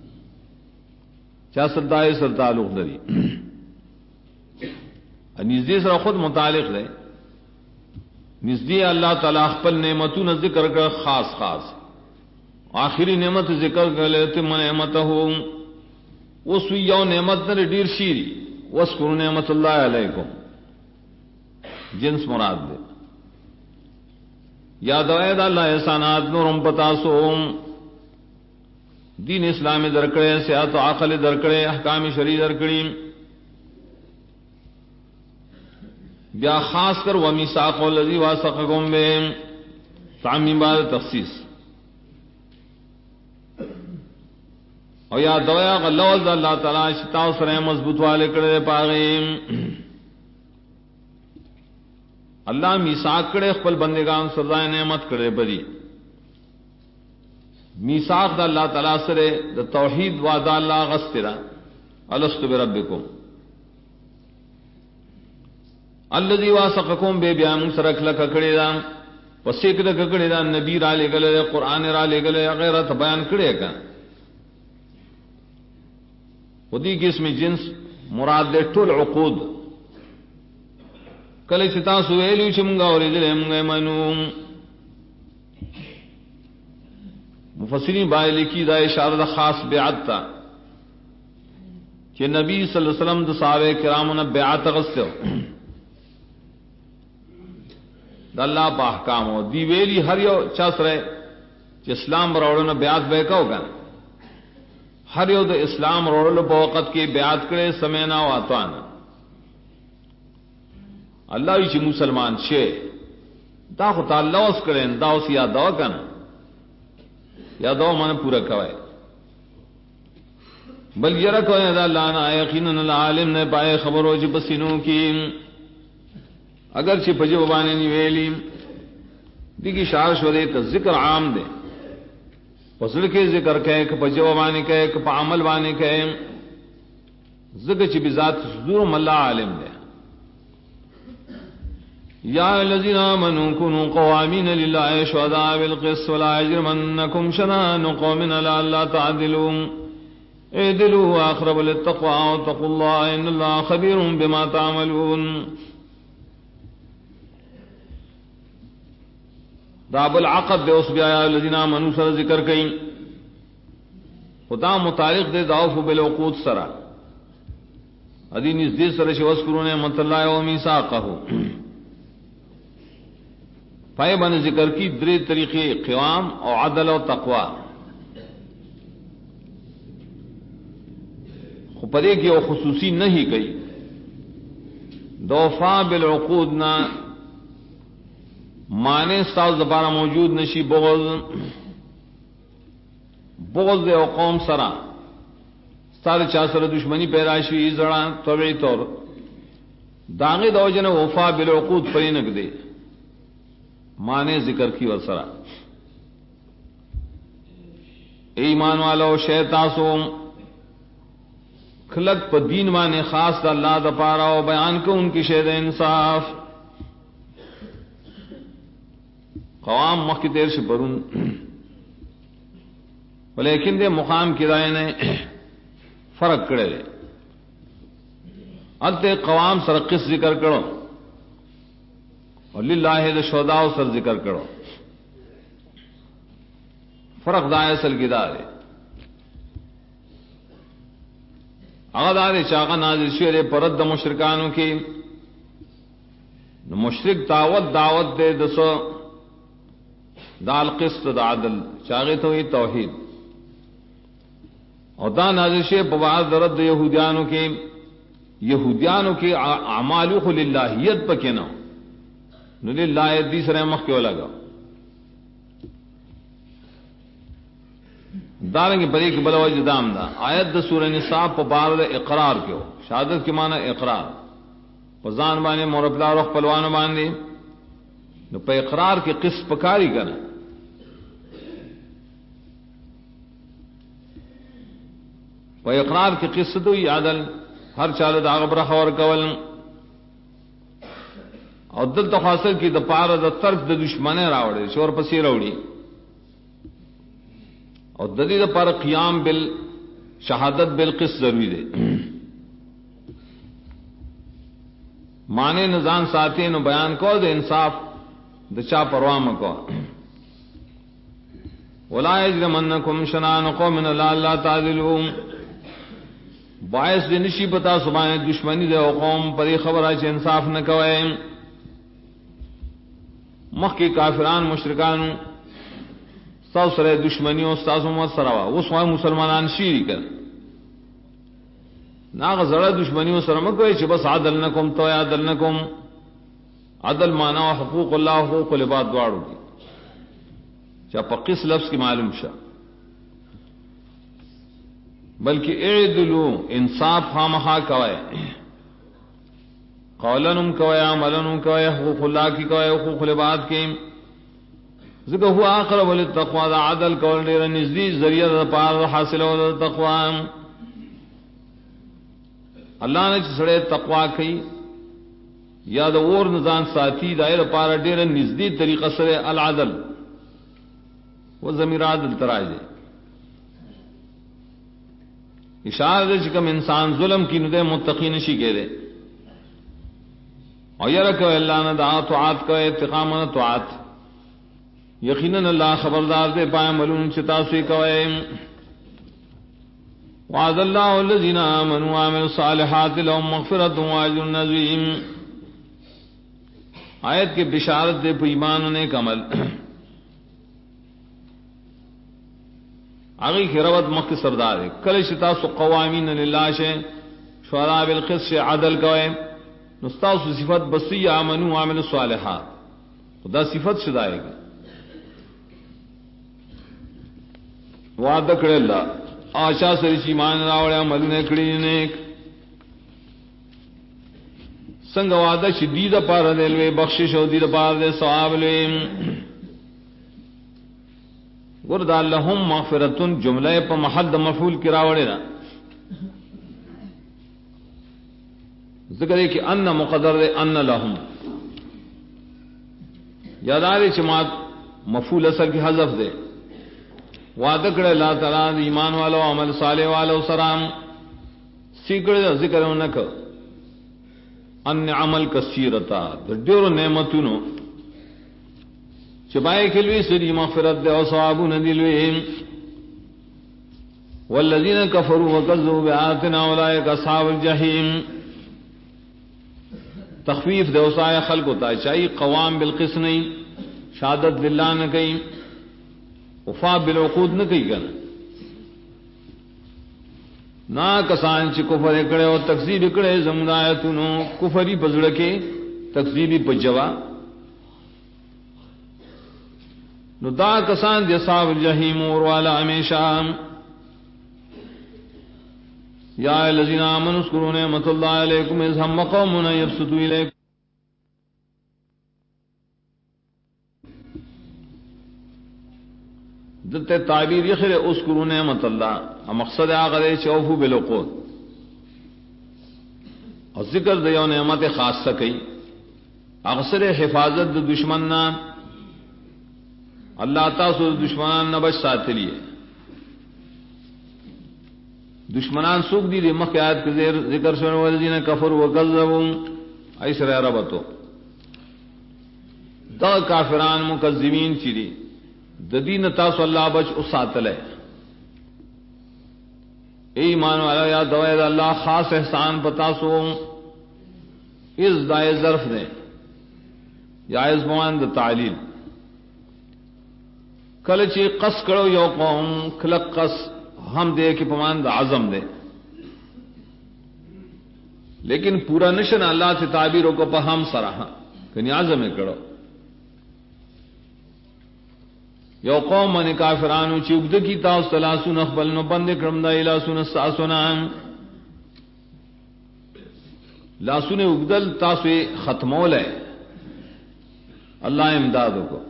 چا صدائے سر تعلق دری نزدی سر خود متعلق دے نزدی اللہ تعالی خپل نعمتوں ذکر کر خاص آخری نعمت ذکر کر لیتے من نعمت ہو وہ سوی یو نعمت نر دیر شیری وذکروا نعمت اللہ علیکم جنس مراد دے یاد وید اللہ احسانات نورم پتاسوم دین اسلامی درکڑے سیاحت و عقل درکڑے احکام شرعی درکڑی بیا خاص کر ومیثاق الذی واثقکم بہ تعمیم بعد تخصیص اور یاد وید لوز اللہ تعالی شتاو سرے مضبوط والے کڑے پاغیم اللہ میثاق کڑے خپل بندگان سزائے نعمت کڑے بری میثاق دا اللہ تعالی سرے دا توحید وعدہ اللہ غسترا الست بربکم الذی واثقکم بے بیان سرک لک کڑے دا پسیک لک کڑے دا نبی را لے گلے قرآن را لے گلے غیرت بیان کڑے کا خودی کی اس میں جنس مراد دے ټول عقود کله چې تاسو ویلو چې مونږ اورېدلې مونږ منو مفسرین باندې لیکي دا اشاره خاص بیعت تا چې نبی صلی الله علیه وسلم د صحابه کرامو نه بیعت غوښتو د الله په احکامو دی ویلي هر یو چا سره چې اسلام وروړو نه بیعت وکاو کنه ہر یو د اسلام وروړو په وخت کې بیعت کړي سمینا او اطاعنا اللہ چی مسلمان شے دا خو تعالی اوس کریں دا اوس یاد دو کنا یا دو من پورا کوي بل یرکو ادا اللہ نا یقینا العالم نے پائے خبرو چ بسینو کی اگر چ پجو بانے نی ویلی دیگی شار شورے کا ذکر عام دے پسڑ کے ذکر کہے کہ پجو بانے کہے کہ عمل بانے کہے ذکر چ بذات صدور اللہ عالم دے یا الذین آمنوا كونوا قوامین للہ شہداء بالقسط ولا یجرمنکم شنآن قوم علی الا تعدلوا اعدلوا اقرب للتقوى واتقوا الله ان الله خبير بما تعملون. داب العقد دے اس بیا الذین آمنوا سر ذکر کئ خدا متعلق دے ضعف بالعقود سرا ادی نزدې سره چې وذكروا نعمت الله و میثاقه پای باندې ذکر کی درې طریقې قیام او عدل او تقوا خو پدې کې او خصوصي نہیں گئی دوفا بالعقود نا معنی استاذ دوبارہ موجود نشی بغض او قوم سرا سارے چا سره دشمنی پیدا شي زړه طبيعي طور داغه دوجنه وفا بالعقود پرې نګ دے معنی ذکر کی ورسرا ایمان والو شیطاسو خلق په دین باندې خاص اللہ د پاره او بیان کو ان کی شی د انصاف قوام مخ کی تیر سے پرون ولیکن دے مقام کی رائے نے فرق کرے انتے قوام سر قص ذکر کرو اور للہ د شہداء سر ذکر کرو فرق دائے اصل کی دارے اغدار چاغا نازل شعر پرد مشرکانو کی مشرک دعوت دے دسو دال قسط دا عدل چاغے تو یہ توحید اور دا نازل شعر ببعض درد یہودیانو کے اعمال للہیت پکے نو نو للہ دیسرے مخ کیوں لگا دارنگی پری کی بلوج دام دا آیت دا سورہ نساء پا بار اقرار کیو شہادت کی معنی اقرار پزان بانے مورپلا رخ پلوان باندے نو پا اقرار کی قسط پکاری کنا پا اقرار کی قسط ہوئی عدل ہر چال دا غبر خور کول اور دل تخاصل کی دا پار دا ترک دا دشمنے راوڑے شور پسی روڑی اور ددی پر قیام بال شہادت بالقسط ضروری دے مانے نظام ساتھی نو بیان کو دے انصاف دچا پروام کو ولا یجرمنکم شنآن قوم الا تعدلوا باعث دے نشی پتا سبائے دشمنی دے قوم پر خبر ہے انصاف نہ کوئے مخ کی کافران مشرکان استاذ سره دشمنی او استاذ محمد سره وا اوس وای مسلمانان شيری کړ ناغه زړه دشمنی او سره مکوې چې بس عدل نکم تو عدل نکم عدل معنا حقوق الله حقوق العباد دواړو دي چې په قص لفظ کې معلوم شه بلکې اعدلوا انصاف خامخا کوي قولنم کوي عملنم کوي حقوق الله کی کوي حقوق العباد کې ذکر هو اقرب للتقوى دا عدل کول ډیر نږدې ذریعہ د پاره حاصلولو د تقوا الله نے سره تقوا کوي یا د اور نزان ساتي دایره پاره ډیر نږدې طریقه سره العدل و ضمیر عدل تراجه اشاره چې کوم انسان ظلم کی نه متقی نشي کېده او یره کوي الله نه د اطاعت کوي انتقام نه طاعت یقیناً اللہ خبردار دے پائے ملون چتا سے کوئے وعد اللہ الذین آمنوا وعملوا الصالحات لهم مغفرۃ واجر عظیم آیت کے بشارت دے پہ ایمان نے کمل آگئی کی روت مخ سردار ہے کل شتا سو قوامین للہ شے شہداء بالقسط عدل کوئے نستاس صفت بسی آمنوا وعملوا الصالحات خدا صفت شدائے گی وعدہ کرے اللہ آشا سره چې ایمان راوړی عملونه کړی نیک څنګه وعده چې دې د پاره دی لوی بخشش او دې د پاره دی ثواب لوی وردا لهم مغفرتون جمله په محل د مفعول کې راوړی دا ذکر کې ان مقدر دی ان لهم یاداري چې ما مفعول اصل کې حذف دی وعده کړه الله تعالی د ایمان والو عمل صالح والو سلام سیکړه ذکرونه ک ان عمل کثیرتا د ډیرو نعمتونو چې پای کې لوی سړي مغفرت او ثوابونه دي لوی والذین کفروا وکذبوا بآیاتنا اولئک اصحاب الجحیم تخفیف د اوسای خلق ته چای قوام بالقسط نه شهادت بالله نه کوي وفا بالعقود نه کوي کنه نا کسان چې کفر کړي او تکذیب کړي زمدایتونو کفری پزړه کې تکذیبی پجوا نو دا کسان د اصحاب الجحیم اور والا همیشه یا الذین آمنوا اذکروا نعمت الله علیکم اذ هم قوم یبسطوا الیکم دلته تعبیر یې خره اذکروا نعمت الله مقصد هغه چې اوفو بالعقود او ذکر د یو نعمت خاصه کوي اکثر حفاظت د دشمن نه الله تاسو د دشمنان نه بچ ساتلی دشمنان سوق دي د مخیات کې ذکر شوی ولذین کفروا وکذبوا ایسر ربطو دا کافران مکذبین چې دي د دین تاسو الله بچ او ساتله ایمان والا یا دوای الله خاص احسان پتا سو اس دای ظرف نے یا اس بوان د تعلیل کله چې قص کړو یو قوم خلق قص هم دې کې پمان د عزم دے لیکن پورا نشن اللہ سے تعبیروں کو په هم سره کني عزم کړو یو قوم من کافرانو چې وګد کی تاسو ثلاثون خپل نو بند کړم دا الاسون ساسونا لاسونه وګدل تاسو ختمول ہے الله امداد کو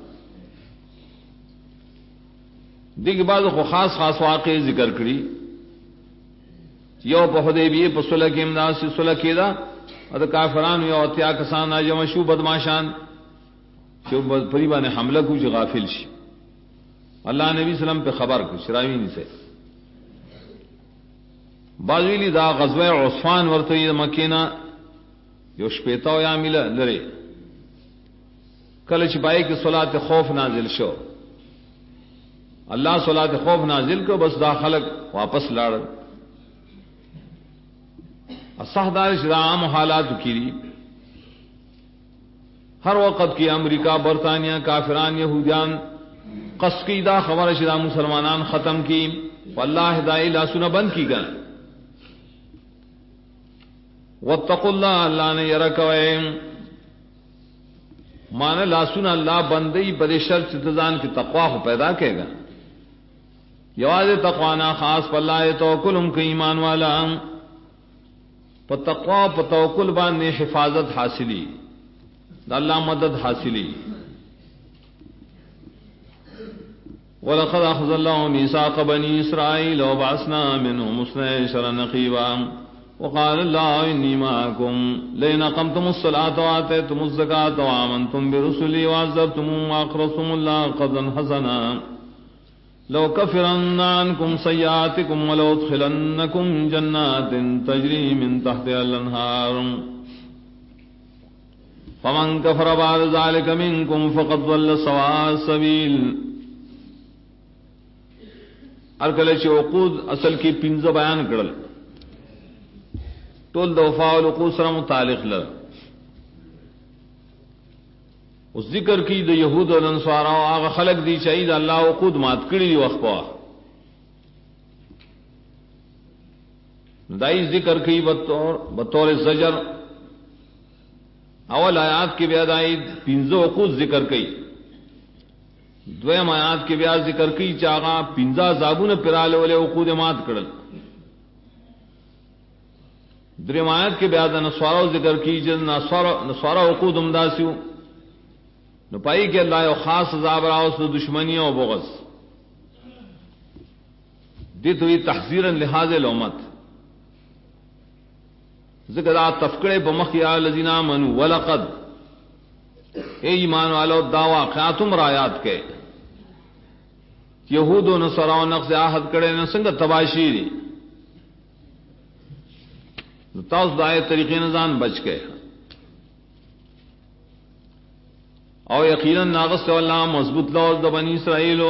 دیګ بعض خو خاص واقع ذکر کړی یو په حدیبیه په صلح کې امداد سے صلح کېدا او کافرانو یو اتیا کسان اجمع شو بدمعشان چې په باندې حمله کوي غافل شي اللہ نبی سلام پہ خبر کو شراوین سے بازویلی دا غزوہ عصفان ورته مکینا یو شپیتا یا مله لري کله چې پای کې صلات خوف نازل شو الله صلات خوف نازل کو بس دا خلق واپس لاړ اصحدار شرام حالات کیری ہر وقت کی امریکہ برطانیہ کافران یہودیان قص کی دا خبر شدا مسلمانان ختم کی واللہ ہدایت لا سن بند کی گن واتقوا اللہ اللہ نے یرکوے مان لا سن اللہ بندی بد شرط تزان کی تقوا کو پیدا کرے گا یواز تقوانا خاص اللہ توکلم کے ایمان والا پ تقوا پ توکل باندې حفاظت حاصلی اللہ مدد حاصلی وَلَقَدْ أَخَذَ اللَّهُ مِيثَاقَ بَنِي إِسْرَائِيلَ وَبَعَثْنَا مِنْهُمُ اثْنَيْ عَشَرَ نَقِيبًا وَقَالَ اللَّهُ إِنِّي مَعَكُمْ لَئِنْ أَقَمْتُمُ الصَّلَاةَ وَآتَيْتُمُ الزَّكَاةَ وَآمَنْتُمْ بِرُسُلِي وَعَزَّرْتُمُوهُمْ وَأَقْرَضْتُمُ اللَّهَ قَرْضًا حَسَنًا لَأُكَفِّرَنَّ عَنْكُمْ سَيِّئَاتِكُمْ وَلَأُدْخِلَنَّكُمْ جَنَّاتٍ تَجْرِي مِنْ تَحْتِهَا الْأَنْهَارُ فَمَنْ كَفَرَ بَعْدَ ذَلِكَ مِنْكُمْ فَقَدْ ضَلَّ سَوَاءَ السَّبِيلِ ارکل چې عقود اصل کې 15 بیان کړل ټول د وفا او عقود سره متعلق لر او ذکر کی د يهود او انصار او هغه خلق دي چې د الله عقود مات کړی دی وخت په دای ذکر کی بطور زجر اول آیات کې بیا دای 15 عقود ذکر کړي دویم آیات کې بیا ذکر کوي چې هغه 15 زابونه پراله ولې عقود مات کړل. دریم آیات کې بیا د نصارو ذکر کوي چې نصارو عقود هم داسیو نو پای کې الله یو خاص عذاب راوست دشمنی او بغض دي دوی تحذيرا لهذه الامت ذکر تفکړې په مخ یا الذين امنوا ولقد ایمان والو دا واقعاتم رایات کې یهود او نصارا نقض عہد کړي نه څنګه تباشی دي تاسو دای طریقې نه ځان بچ کې او یقینا ناغس الله مضبوط لوز د بنی اسرائیل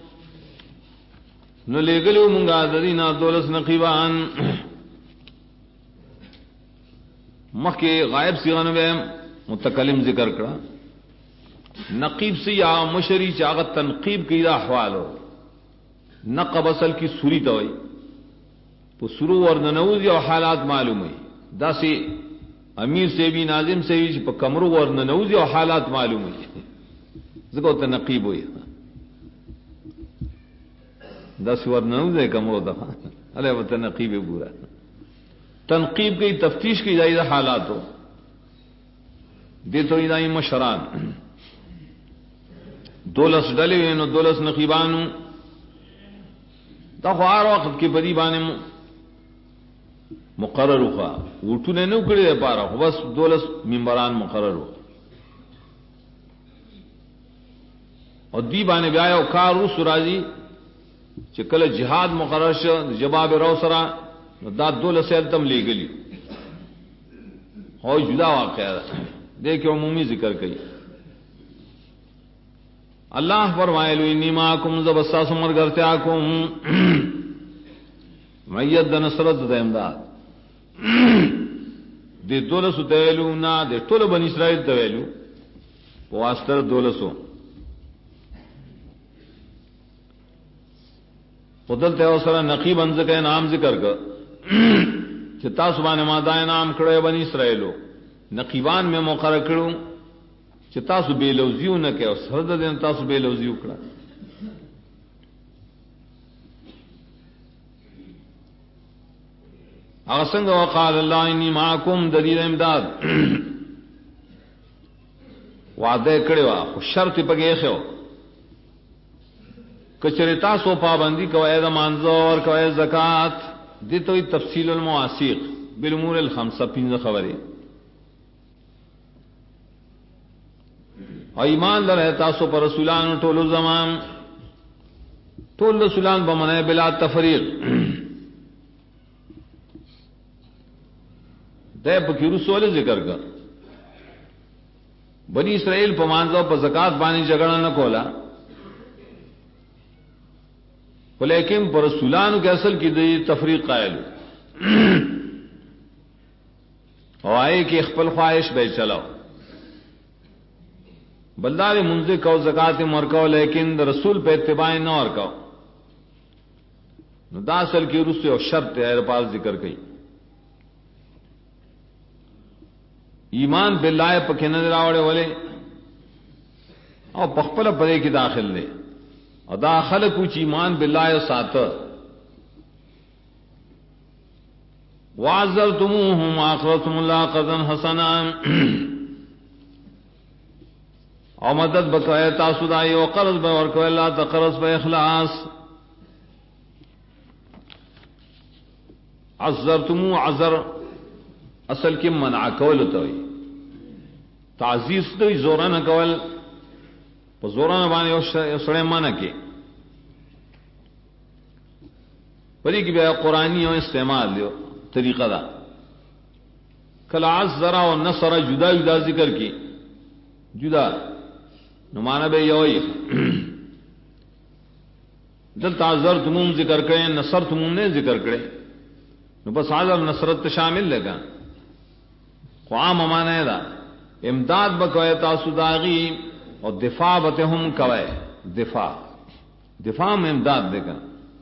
نو لګلو مونږه د دینه دولس نقیبان مخکې غائب صيغه به متکلم ذکر کړه نقیب سے یا مشری چاغت تنقیب کی دا احوالو نقب اصل کی سوری توئی تو سرو ورننوزی او حالات معلوم ہوئی دا سی امیر سے بھی ناظم سے بھی پا کمرو ورننوزی او حالات معلوم ہوئی ذکر تنقیب ہوئی دا سی ورننوزی کمرو دفع علیہ و تنقیب پورا تنقیب کی تفتیش کی جائے دا حالاتو دیتو ایدائی مشران دولس ډلې نو دولس نقیبانو دا خو هر وخت کې بدی باندې مقرر وخا ورټونه نو کړی لپاره خو بس دولس منبران مقرر وو او دی باندې بیا یو کار وس راځي چې کله jihad مقرر شو جواب رو سره نو دا دولس تم لګلی هو جدا واقعا ده کې عمومي ذکر کړي اللہ فرمائلو انی ماکم زبستا سمر گرتیاکم معید دا نصرت دا امداد دی دولسو تویلو نا دی طول بن اسرائیل تویلو پواستر دولسو خودل تیو سر نقیب انزکے نام ذکر کر چتا سبان مادائے نام کڑے بن اسرائیلو نقیبان میں مقرر کرو چې تاسو به لوزیو نه کې او سره د دین تاسو به لوزیو کړه هغه څنګه وقال الله انی معکم د دې امداد وعده کړو خو شرط پکې خو کچره تاسو پابندي کوی د مانځو او کوی زکات دي ته تفصیل المواثیق بالامور الخمسه پنځه خبره او ایمان لره تاسو پر رسولانو ټولو زمان ټول رسولان بمنه بلا تفریق ده په رسول ذکر کړ بنی اسرائیل په مانځو په زکات باندې جګړه نه کولا ولیکن پر رسولانو کې اصل کې د تفریق قائل او آئے کې خپل خواهش به چلاو بلدار منزے کو زکات مرکو لیکن رسول پہ اتباع نہ ورکو نو دا اصل کی رسول او شرط ہے پاس ذکر کئی ایمان باللہ پکې نه راوړې ولې او پخپل پرې کې داخل نه او دا خلق چې ایمان بالله ساته وعذرتموهم اخرتم الله قدن حسنا او مدد بکوي تاسو دای او قرض به ورکوي الله ته قرض به اخلاص عذرتمو عذر اصل کې منع کول ته وي تعزیز ته زورانه کول په زورانه باندې یو سره منع کې پدې کې بیا قرآنی او استعمال له طریقه دا کله عذر او نصر جدا جدا ذکر کی جدا نو معنا به یوي دل تعذر تموم ذکر کړي نصر تموم نه ذکر کړي نو بس عذر نصرت شامل لگا قوام معنا دا امداد بکوي تاسو داغي او دفاع به هم کوي دفاع میں امداد دیکھا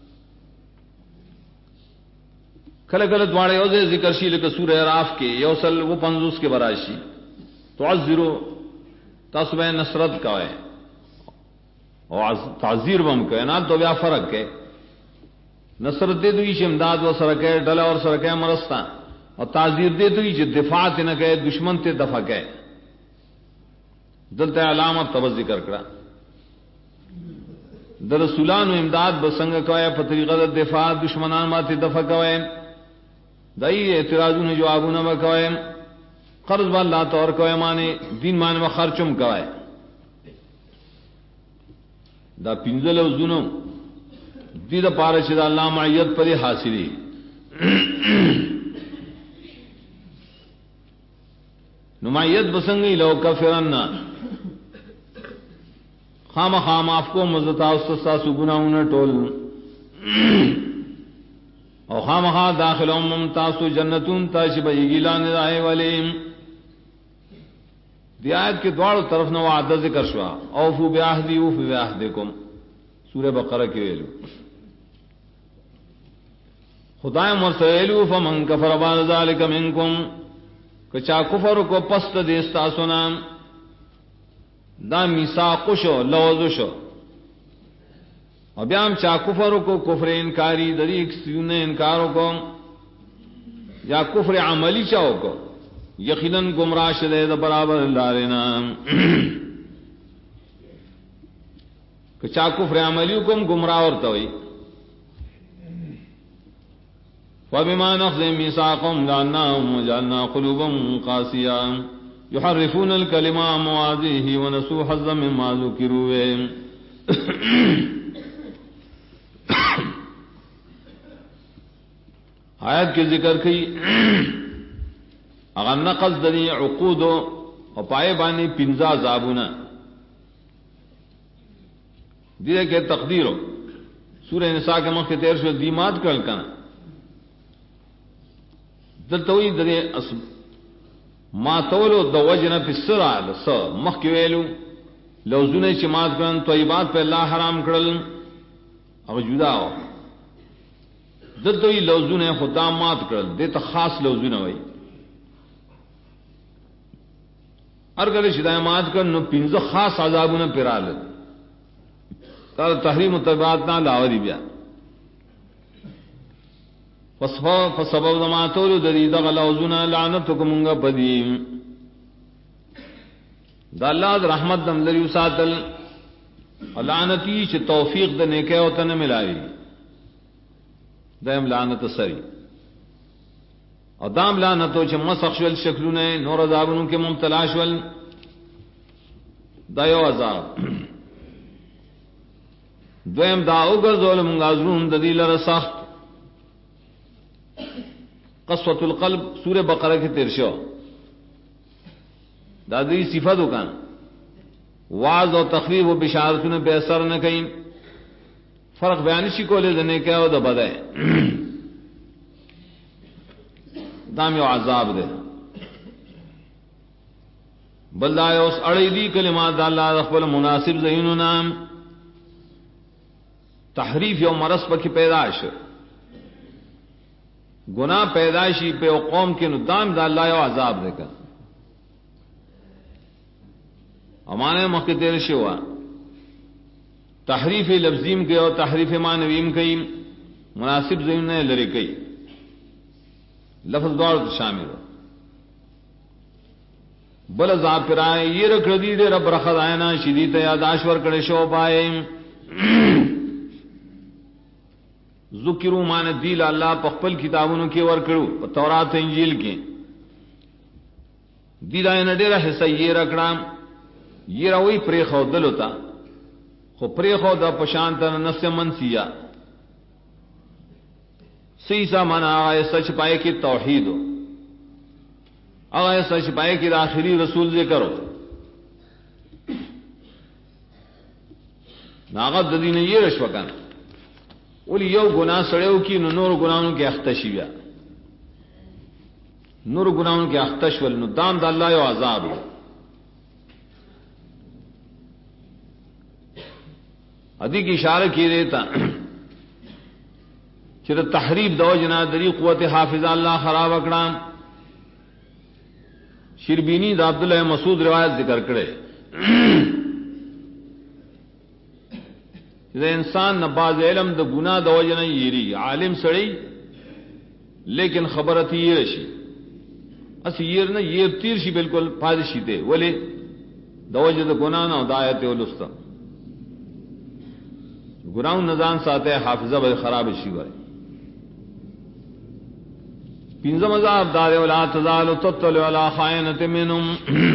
کله کله دواړه یو ځای ذکر شي لکه سوره اعراف کې یو سل و 50 کې براشي تعذروا تاسو به نصرت کوي اور تعزیر بم کے نا تو بیا فرق ہے نصرت دے تو یہ امداد و سرکے ڈلا اور سرکے مرستا اور تعزیر دے تو یہ دفاع تے نہ کہ دشمن تے دفع کہ دلتے علامت تب ذکر کرا در رسولان و امداد بسنگ کوئے پطریقہ دفاع دشمنان ماتے دفع کوئے دائی اعتراضون جوابون بکوئے قرض باللہ طور کوئے مانے دین مانے میں خرچم کوئے دا پنزل و زنو دی دا پارچ دا اللہ معیت پر حاصلی نمائیت بسنگی لو کفرن خام خام آپ کو مزتا استسا سگناؤن ٹول او خام خام داخل امم تاسو جنتون تاشب ایگیلان رائے والیم دی آیت کے دوار طرف نو وعدہ ذکر شوا اوفو بیاہدی اوفو بیاہدکم سورہ بقرہ کے ویلو خدای مرسویلو فمن کفر بعد ذالک منکم کچا کفر کو پست دیستا سنام دا میثاق شو لوز شو اور بیام چا کفر کو کفر انکاری دریک سیون انکاروں کو یا کفر عملی چاہو کو یقیناً گمراہ شدے دا برابر لارنا کہ چا کفر عملی کم گمراہ اور توئی وبما نقض ميثاقهم لعناهم وجعلنا قلوبهم قاسية يحرفون الكلمة عن مواضعه ونسوا حظا مما ذكروا به آیت کے ذکر کی اگر نقض دنی عقود اور پائے بانی پنزا زابنا دیے کہ تقدیر ہو سورہ نساء کے مخ 13 دیمات کل کنا دلتوی درے ما تولو دو وجنہ پی سرعال سا مخ کی ویلو لوزون چمات کرن طیبات پہ اللہ حرام کرل اگر جدا ہو دلتوی لوزون خدا مات کرل دیتا خاص لوزون ہوئی ارگر شدای مات کرن نو پینز خاص عذابون پیرال تا تحریم طیبات نا لاوری بیا فسبب دما تولو دری دغ لوزنا لعنتکمونگا بدیم دا اللہ دا رحمت دم لریو ساتل لعنتی چھ توفیق دا نیکے ہوتا نملائی دائم لعنت سری اور دام لعنتو چھ مسخشول شکلونے نور عذابنوں کے ممتلاشول دایو عذاب دویم دا اوگر ظلمونگا ظلم ددیل رسخت قسوۃ القلب سورہ بقرہ کے 13 دادی صفت کان واعظ و تخویف و بشارتوں نے بے اثر نہ کہیں فرق بیانشی کو لے دینے کیا دا بدائے دامی و عذاب دے بلدائے اس اڑی دی کلمات دا اللہ رخبل مناسب زینو نام تحریف و مرس پکی پیداش گناہ پیدائشی پہ قوم کے ندام دا اللہ و عذاب دے کر ہمارے مخ تیر سے ہوا تحریف لفظیم کے اور تحریف معنویم کی مناسب زمین نے لڑے کئی لفظ دور شامل ہو بل عذاب پرائے یہ رکھ دی دے رب رخد آئنا شدید یاداشور کڑے شو پائے ذکروا مان دیل اللہ پخپل کتابوں کے ور کرو تورات انجیل کے دیلائے نہ ڈیرا حصہ یہ رکھنا یہ روئی پریخو دل ہوتا خو پریخو دا پشانتا نفس منسیا سیسا مانا آغا سچ پائے کی توحید ہو آغا سچ پائے کی آخری رسول ذکر ہو ناغت ددی نے یہ رشوکانا اولی یو گناہ سڑیو کی نور گناہوں کے اختشی بیا نور گناہوں کے اختش ول دام دا اللہ یو عذاب ہو ادی کی اشارہ کی دیتا چرا تحریب دو جنا دری قوت حافظ اللہ خراب اکڑام شربینی دا عبداللہ مسعود روایت ذکر کرے چې انسان نه باز علم د ګناه د وجه نه یری عالم سړی لیکن خبره تیر شي اس ير نه ير تیر شي بالکل پادشي ته ولی د وجه د ګناه نه د آیت ولسته ګناو نزان ساته حافظه به خراب شي وای پینځم عذاب دار ولا تزال تطلع على خائنه منهم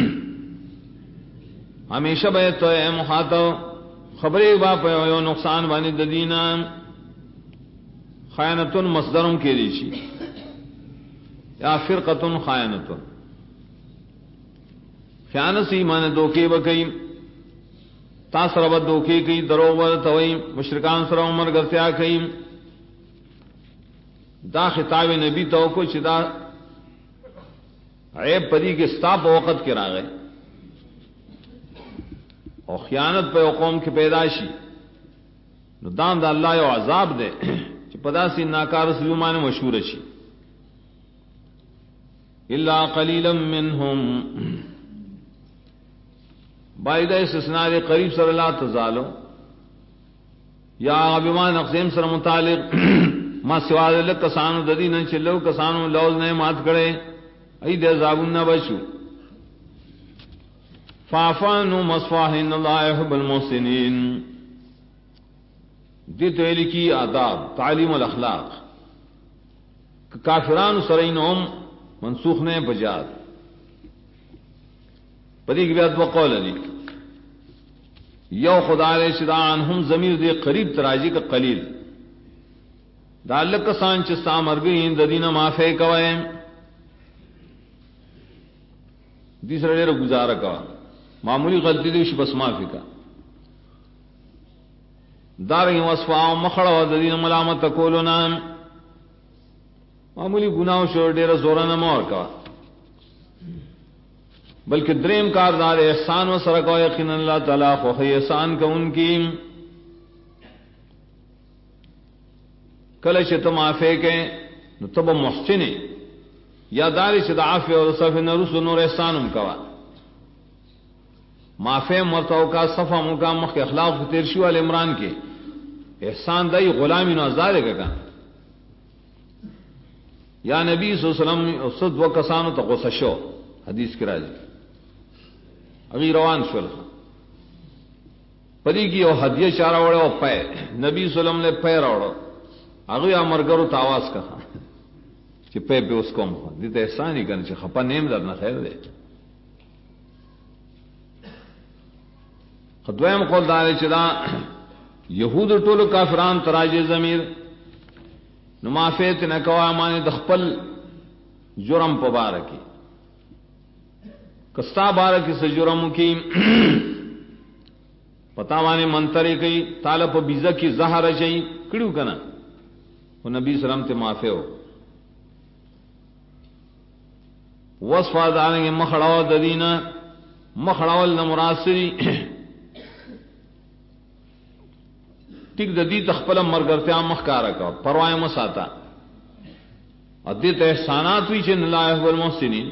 ہمیشہ به تو مخاطب خبرې با په یو نقصان باندې د دینه خائنتن مصدرم کې دي شي یا فرقتن خائنتن خیانت سی معنی دوکې وکي تاسو رب دوکې کوي دروغ ورته وي مشرکان سره عمر ګرځیا کوي دا خطاب نبی ته کو چې دا عیب پدې کې ستا په وخت کې راغی او خیانت په قوم کې پیدا شي نو دام د الله یو عذاب دی چې پداسي ناکار سلمان مشهور شي الا قليلا منهم باید استثناء قریب صلی الله تزالو یا بمان اقسام سره متعلق ما سوا له کسانو د دین چې لو کسانو لوز نه مات کړي ای د عذابونه بچو فافانو مصفاحن الله يحب المحسنين دې ته لیکي آداب تعلیم الاخلاق کافرانو سره نوم منسوخ نه بجاد پدې کې بیا دوه قول دي یو خدای له شدان هم ضمیر دې قریب تراجی کا قلیل دا لک سان چې سامرګین د دینه معافی کوي دې سره ډېر گزاره کا معمولی غلطی دې شي بس معافی کا دارنګ وصفه مخړه د دینه ملامت کولونه معمولی گناہ شو ډېر زور نه مور کا بلکہ دریم کاردار احسان و سره کو یقینا اللہ تعالی خو احسان کو ان کی کله چې ته معافی کې نو تب محسن یا دار چې د عفو او صفه نرس نور احسانم کوا معافی مرتو کا صفه مقام مخ اخلاق تیر شو ال عمران کې احسان دای غلامی نو آزاد کا یا نبی صلی الله علیه وسلم او صد وکسانو ته غوسه شو حدیث کې راځي اغي روان شول پدې کې یو هدیه چاره وړه او پې نبی صلی الله علیه وسلم له پې راوړو هغه امرګرو ته आवाज کړه چې پې به اوس کوم دي ته احسان یې کنه چې خپه نیم درنه خیر دی خدوایم قول دار چې دا يهود ټولو کافران تراجه ضمیر نو معافیت نه کوا معنی د خپل جرم په بار کې کستا بار کې څه جرم کې پتا باندې منترې کوي طالب بیزه کې زهر شي کړو کنه او نبی سلام ته معافی و وصفه دانګه مخړاو د دینه مخړاول نه مراسری ټیک د دې تخپل مرګرتیا مخکاره کا پروا مې ساته ادي ته احسانات وی چې الله يحب المحسنين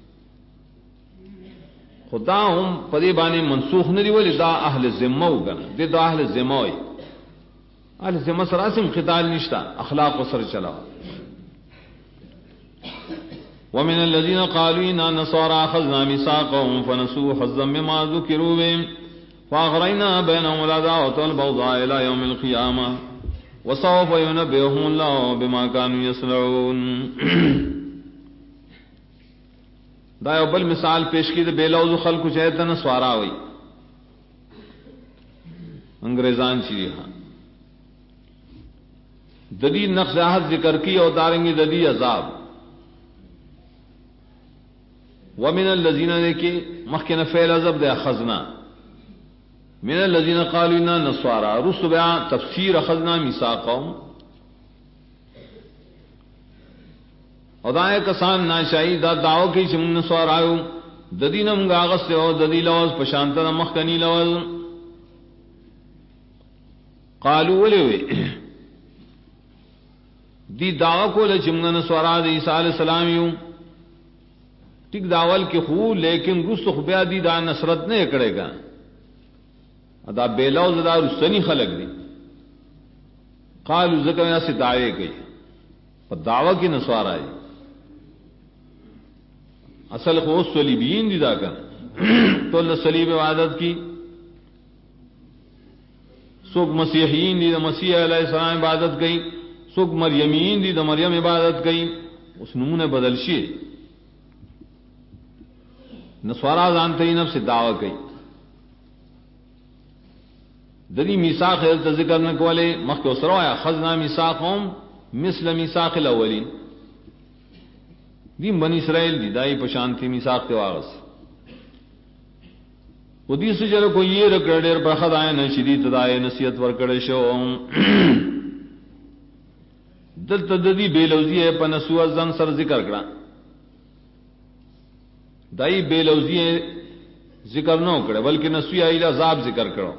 خدا هم پدې باندې منسوخ نه دی ولې دا اهل ذمه وګڼه دي دا اهل ذمه وي اهل ذمه سره سم خدای نشتا اخلاق سره چلاو ومن الذين قالوا إنا نصارى أخذنا ميثاقهم فنسوا حظا مما ذكروا به فأغرينا بينهم العداوة والبغضاء إلى يوم القيامة وسوف ينبئهم الله بما كانوا يصنعون دا یو بل مثال پیش کی د بیلوز خلکو چې ته نسوارا وي انګريزان چي ها د دې نقصات ذکر کی او دارنګي د دې عذاب ومن الذين ذكي مخکنه فعل عذاب د اخذنا من الذين قالوا إنا نصارى رسل بیا تفسیر اخذنا میثاقهم او دا کسان ناشئی دا داو کی چې موږ نصارایو د دینم غاغس او د دې لوز په شانته مخکنی لوز قالوا ولوي دی داوا کول چې موږ نصارا د عیسی علی السلام یو ټیک داول کې خو لیکن رسو خو بیا دی دا نصرت نه کړيګا ادا بیلوز دا رسنی خلق دي قالو ذکر ایسے دعوے گئی پر دعوی کی نسوار آئی اصل خو صلیبین دی دا کر تو اللہ صلیب عبادت کی سوک مسیحیین دی دا مسیح علیہ السلام عبادت کی سوک مریمین دی دا مریم عبادت کی اس نمونے بدل شیئے نسوارا زانتے ہی نفس دعوی کی دری میثاق ذکر نہ کولے مخ کو سروایا خزنا میثاقهم مثل میثاق الاولین دی بنی اسرائیل دی دای پشانتی میثاق تے واغس ودی سجر کو یہ رکڑیر پر خدای نہ شدید تدای نصیحت ور کڑے شو دل تددی بے لوزی ہے پنسو زن سر ذکر کرا دای بے لوزی ذکر نہ کرے بلکہ نسوی ایلا عذاب ذکر کرو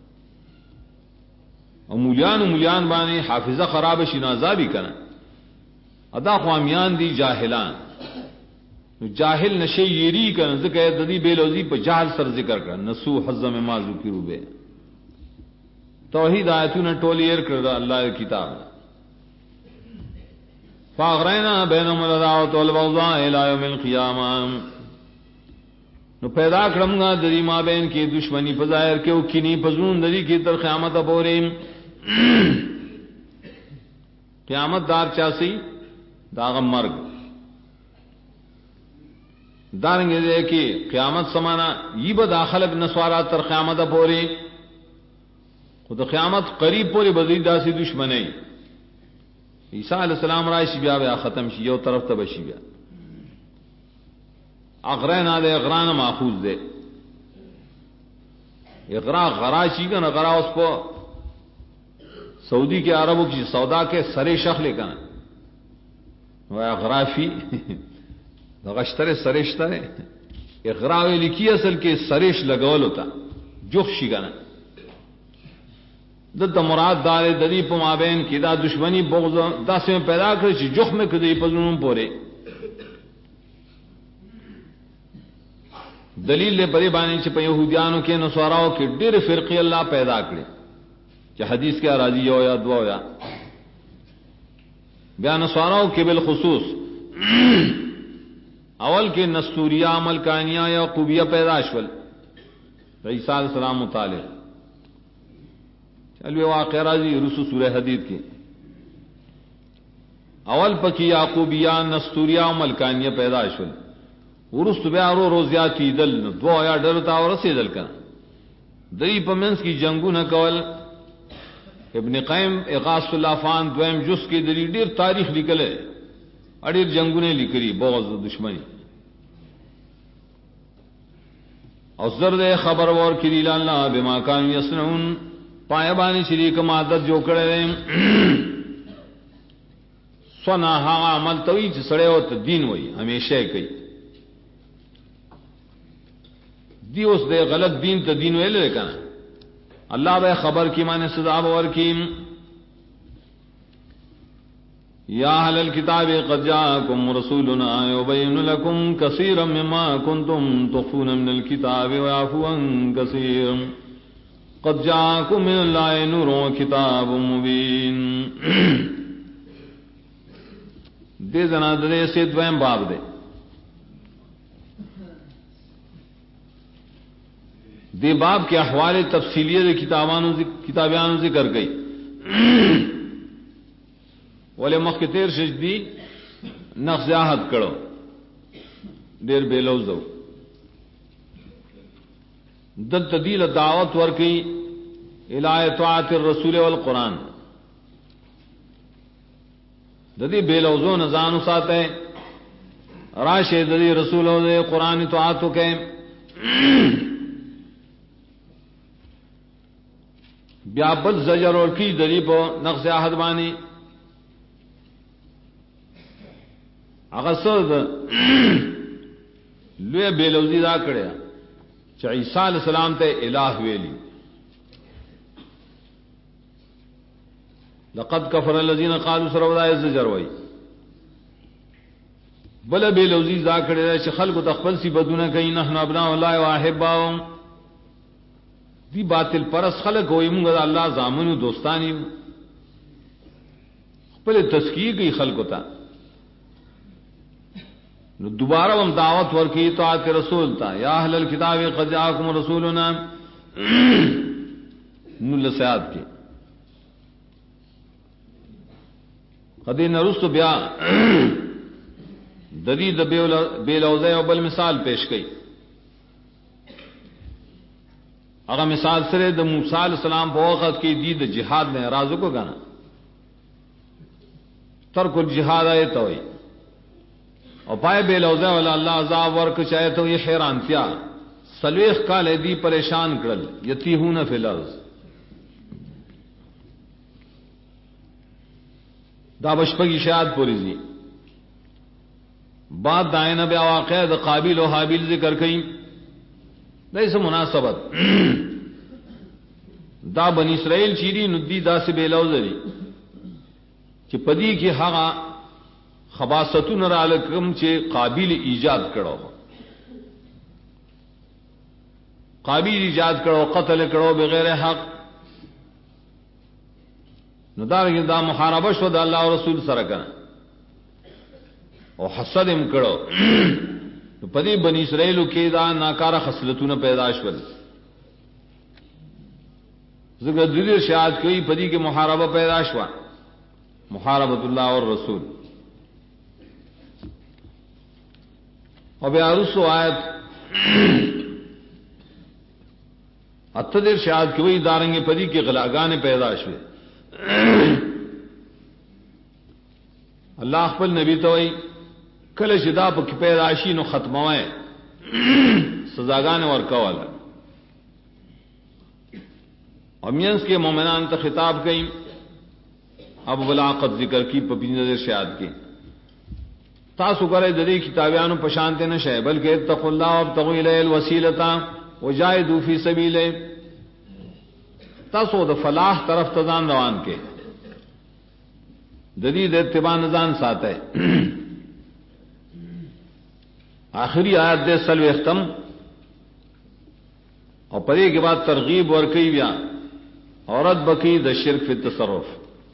اور مولیان بانے حافظہ خراب شنازہ بھی کرنا ادا خوامیان دی جاہلان جاہل نشے یری کرنا ذکر ددی بے لوزی پہ جہل سر ذکر کرنا نسو حزم ما ذکروا بے توحید آیتوں نے ٹولی ایر کر اللہ کتاب فاغرینا بینہم العداوۃ والبغضاء الی یوم القیامہ نو پیدا کرم گا دری ما بین کی دشمنی پظاہر کے او کینی پزون دری کی تر قیامت پوریم قیامت دار چاسی داغم مرگ دارنگے دے کہ قیامت سمانا یہ بداخلق نسوارات تر قیامت پوری خود قیامت قریب پوری بدید داسی دشمنی عیسیٰ علیہ السلام رائشی بیا بیا ختم شی یو طرف تبشی بیا اغرین آدھے اغران ماخوذ دے اغرا غراشی کا نہ غرا اس کو سعودی کے عربوں کی سودا کے سرے شخ لے کر وہ اغرافی غشتر سریشتر اغراوی لکھی اصل کے سریش لگول ہوتا جخشی کا نا دد مراد دار ددی پمابین کی دا دشمنی بغض دا سے پیدا کر چی جخ میں کدی پزنوں پورے دلیل لے بڑے بانے چ پہ یہودیانوں کے نصاراؤ کے ډېر فرقے اللہ پیدا کرے کہ حدیث کے راضی ہو یا دعا یا بیا نصاراؤ کے بالخصوص اول کے نستوریہ ملکانیہ یا قوبیہ پیداشول عیسیٰ علیہ السلام متعلق چلوے واقع راضی رسو سورہ حدید کی اول پکی یعقوبیہ نستوریہ ملکانیہ پیداشول ورست بیا رو روزیاتی دل دو یا ڈرتا اور رسی دل کنا دری پمنس کی جنگو نہ کول ابن قیم اغاث اللہ فان دویم جس کی دری دیر تاریخ لکلے اڑیر جنگو نے لکری بغض دشمنی اور زرد خبر ور کری اللہ بما کانوا یصنعون پایبانی شریک مادت جو کڑے سنا ہا عمل توی چ سڑے ہو تو دین وئی ہمیشہ کئی دی اس دے غلط دین تو دین ویلے کنا اللہ بے خبر کی مانے سزا بور کی یا اہل الکتاب قد جاءکم رسولنا یبین لکم کثیرا مما کنتم تخفون من الکتاب ویعفو عن کثیر قد جاءکم من اللہ نور و کتاب مبین دے زنا دے سے دویم باب دے دے باب کے احوال تفصیلیہ کتابیان ذکر گئی والے مختصر شجدی نقض عہد کرو دیر بے لوزو دل تدیل دعوت ورکی الی طاعت الرسول والقرآن ددی بے لوزو نزانو ساتے راشے ددی رسولوں دے قرآن طاعتو کے بیا بل زجر اور کی دلی پو نقص عہد بانی اغسر لوے بے لوزی دا کڑیا چا عیسیٰ علیہ السلام تے الہ ویلی لقد کفر الذین قالوا سرودائے زجر وئی بل بے لوزی دا کڑیا چا خلق تخبل سی بدونا کئی نحن ابناء اللہ و احباؤں دی باطل پرس خلق ہوئی منگا اللہ زامن دوستانی خپل تزکیه کی خلق ہوتا دوبارہ ہم دعوت ورکی اطاعت رسول تا یا اہل الکتاب قد جاءکم رسولنا نل سیاد کی قدین رست بیا ددی د بیلوزے او بل مثال پیش کئی اگر مثال سرے د موسی علیہ السلام په وخت کې دی د جهاد نه اعتراض کو غنا ترک الجهاد ایت وی او پای بیلوزے ولا اللہ عذاب ورک چاہے تو یہ حیران کیا سلویخ کال دی پریشان کړل یتیهون فی الارض دا بشپگی شاید پوری زی بعد دائنہ بیا واقع دا قابل و حابیل ذکر کئی دا اس مناسبت دا بنی اسرائیل چیری ندی دا سے بیلوزری چی پدی کی حقا خباستون را لکم چی قابل ایجاد کرو قابل ایجاد کرو قتل کرو بغیر حق نو دا محاربه شو د الله او رسول سره کنه او حسد هم کړو نو پدې بنی اسرائیل کې دا ناکاره خصلتونه پیدا شول زګر دې شاهد کوي پدې کې محاربه پیدا شو محاربه الله او رسول او بیا رسو آیت اتدر شاهد کوي دارنګ پدې کې غلاګانې پیدا شوه اللہ خپل نبی تو کله شدا په پیداشي نو ختموي سزاګان ورکواله امینس کے مومنان ته خطاب کئ اب بلاقت ذکر کی په بنظر شاد کې تاسو غره د دې کتابانو په شانته نشه بلکې اتقوا الله وابتغوا الیه الوسیلة وجاهدوا فی سبیله تاسو د فلاح طرف ته ځان روان کې د دې د اتباع ځان ساته آخری آیت دے سلو ختم اور پرے کے بعد ترغیب اور کئی بیا عورت بکی د شرک فی التصرف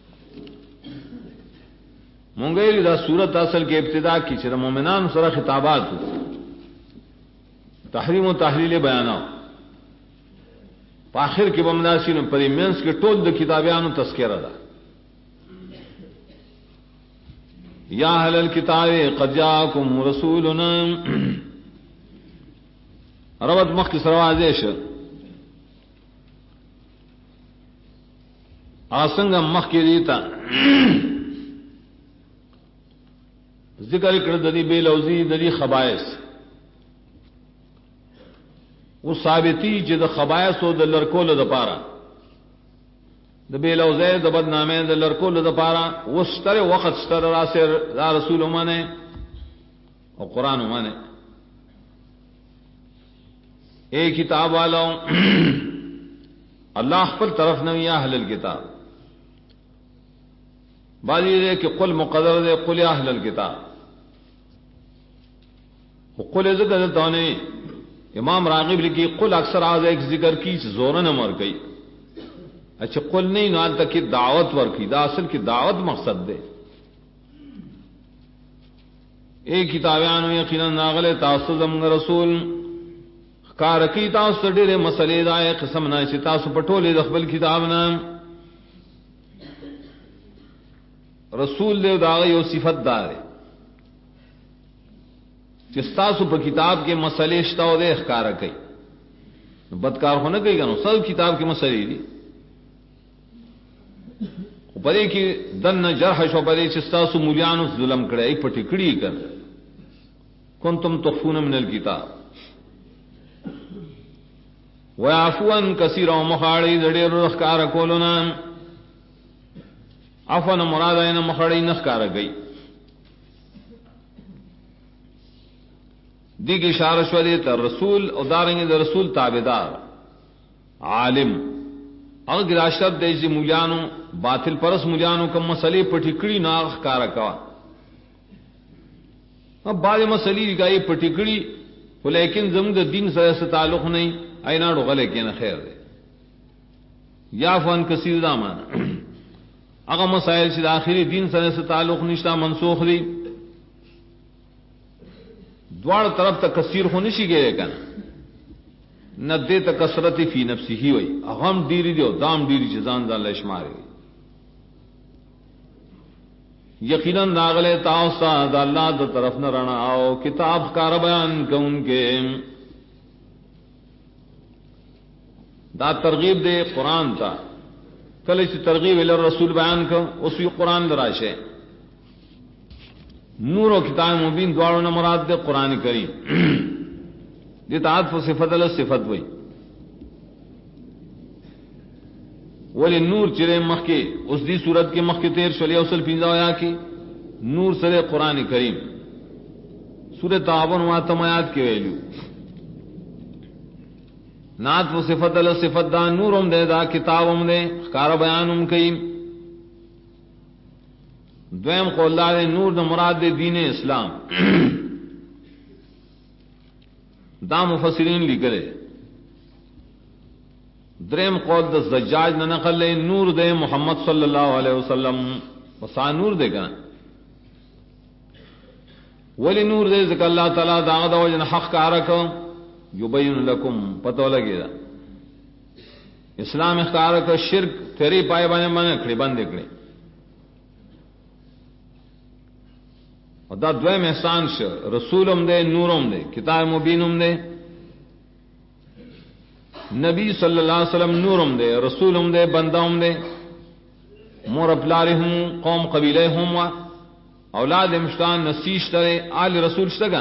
مونگیری دا صورت اصل کے ابتدا کی چرا مومنان سره خطابات تحریم و تحلیل بیاناو آخر کے بمناسین پری مینس کے ټول د کتابیانو تذکرہ دا یا اہل الکتاب قد جاءکم رسولنا ربط مخ کی سروازیش آسنگ مخ کی دیتا ذکر کړه د دې بے لوزی د دې خبائث او ثابتی چې د خبائث او د لړکول د پاره د بے لوزه د بدنامه د لړکول د پاره وستره وخت ستر راسه دا رسول مانه او قران مانه اے کتاب والو اللہ خپل طرف نه یا اهل الكتاب باندې دې کې قل مقدر دې قل یا اهل الكتاب قل ذکر دونه امام راغب لکی قل اکثر آز ایک ذکر کی زور نہ مر گئی اچھا قل نہیں نہ تک کی دعوت ور کی دا اصل کی دعوت مقصد دے ایک کتابیان یقینا ناغل تاسو زم رسول کار کی تاسو ډېر مسلې دا قسم نه چې تاسو پټولې د خپل کتاب نام رسول دے دا یو صفت دار چې تاسو په کتاب کې مسلې شته او د ښکارا کوي بدکار هونه کوي کنه سب کتاب کې مسلې دي خو پرې کې دنه جرح شو پرې چې تاسو مولیانو ظلم کړی پټی کړی کړ کنتم تخفون من الكتاب ويعفوا كثيرا ومخاړي ډېر ښکارا کولونه عفوا مراد اینه مخاړي نه ښکارا کوي دی کی اشارہ شو دے تر رسول او دارنگی در رسول تابدار عالم او گراشت دیسی مولیانو باطل پرس مولیانو کم مسئلے پٹھکڑی ناغ کارا کوا اب بعض مسئلے گئی پٹھکڑی لیکن زمد دین سے تعلق نہیں اینا ڈغلے کینا خیر دے یا فن کثیر دامان هغه مسائل چې د آخري دین سره څه تعلق نشته منسوخ دي. دوار طرف ته کثیر خو نشي کېږي کنه، نه دې ته کثرت فی نفسه وي، هغه هم ډیری دی او دام ډیری چې ځان ځان له شماري. یقینا ناغله تاسو د الله د طرف نه رڼا او کتاب کار بیان کوونکې. دا ترغیب دے قرآن تا، کله چې ترغیب ال رسول بیان کو اوس یو قرآن دراشه. نور او کتاب مبین دواړو نه مراد دے قرآن کریم. دې تعاطف صفت له صفت وای. ولی نور چې مخکې اوس دې صورت کې مخکې تیر شولې اوصل 15 آیا کې نور سره قرآن کریم سورۃ تعاون واتم آیات کې ویلو. نات و صفت ال صفت دا نورم دے دا کتابم دے کار بیانم کئ. دویم قول دا نور دا مراد دے دین اسلام. دا مفسرین لکھلے. دریم قول دا زجاج نہ نقل لے نور دے محمد صلی اللہ علیہ وسلم وسا نور دے کنا. ولی نور دے ذکر اللہ تعالی دا غدا وجن حق کارکو یبین لکم پتہ لگے دا اسلام اختیار کا شرک تیری پائے بانے مانے کھڑے بند کھڑے. اور دا دویم احسان شا رسولم دے نورم دے کتاب مبینم دے. نبی صلی اللہ علیہ وسلم نورم دے رسولم دے بندہم دے. مور اپلاری ہوں قوم قبیلے ہوں اولاد مشتان نسیش ترے آل رسول شتگن.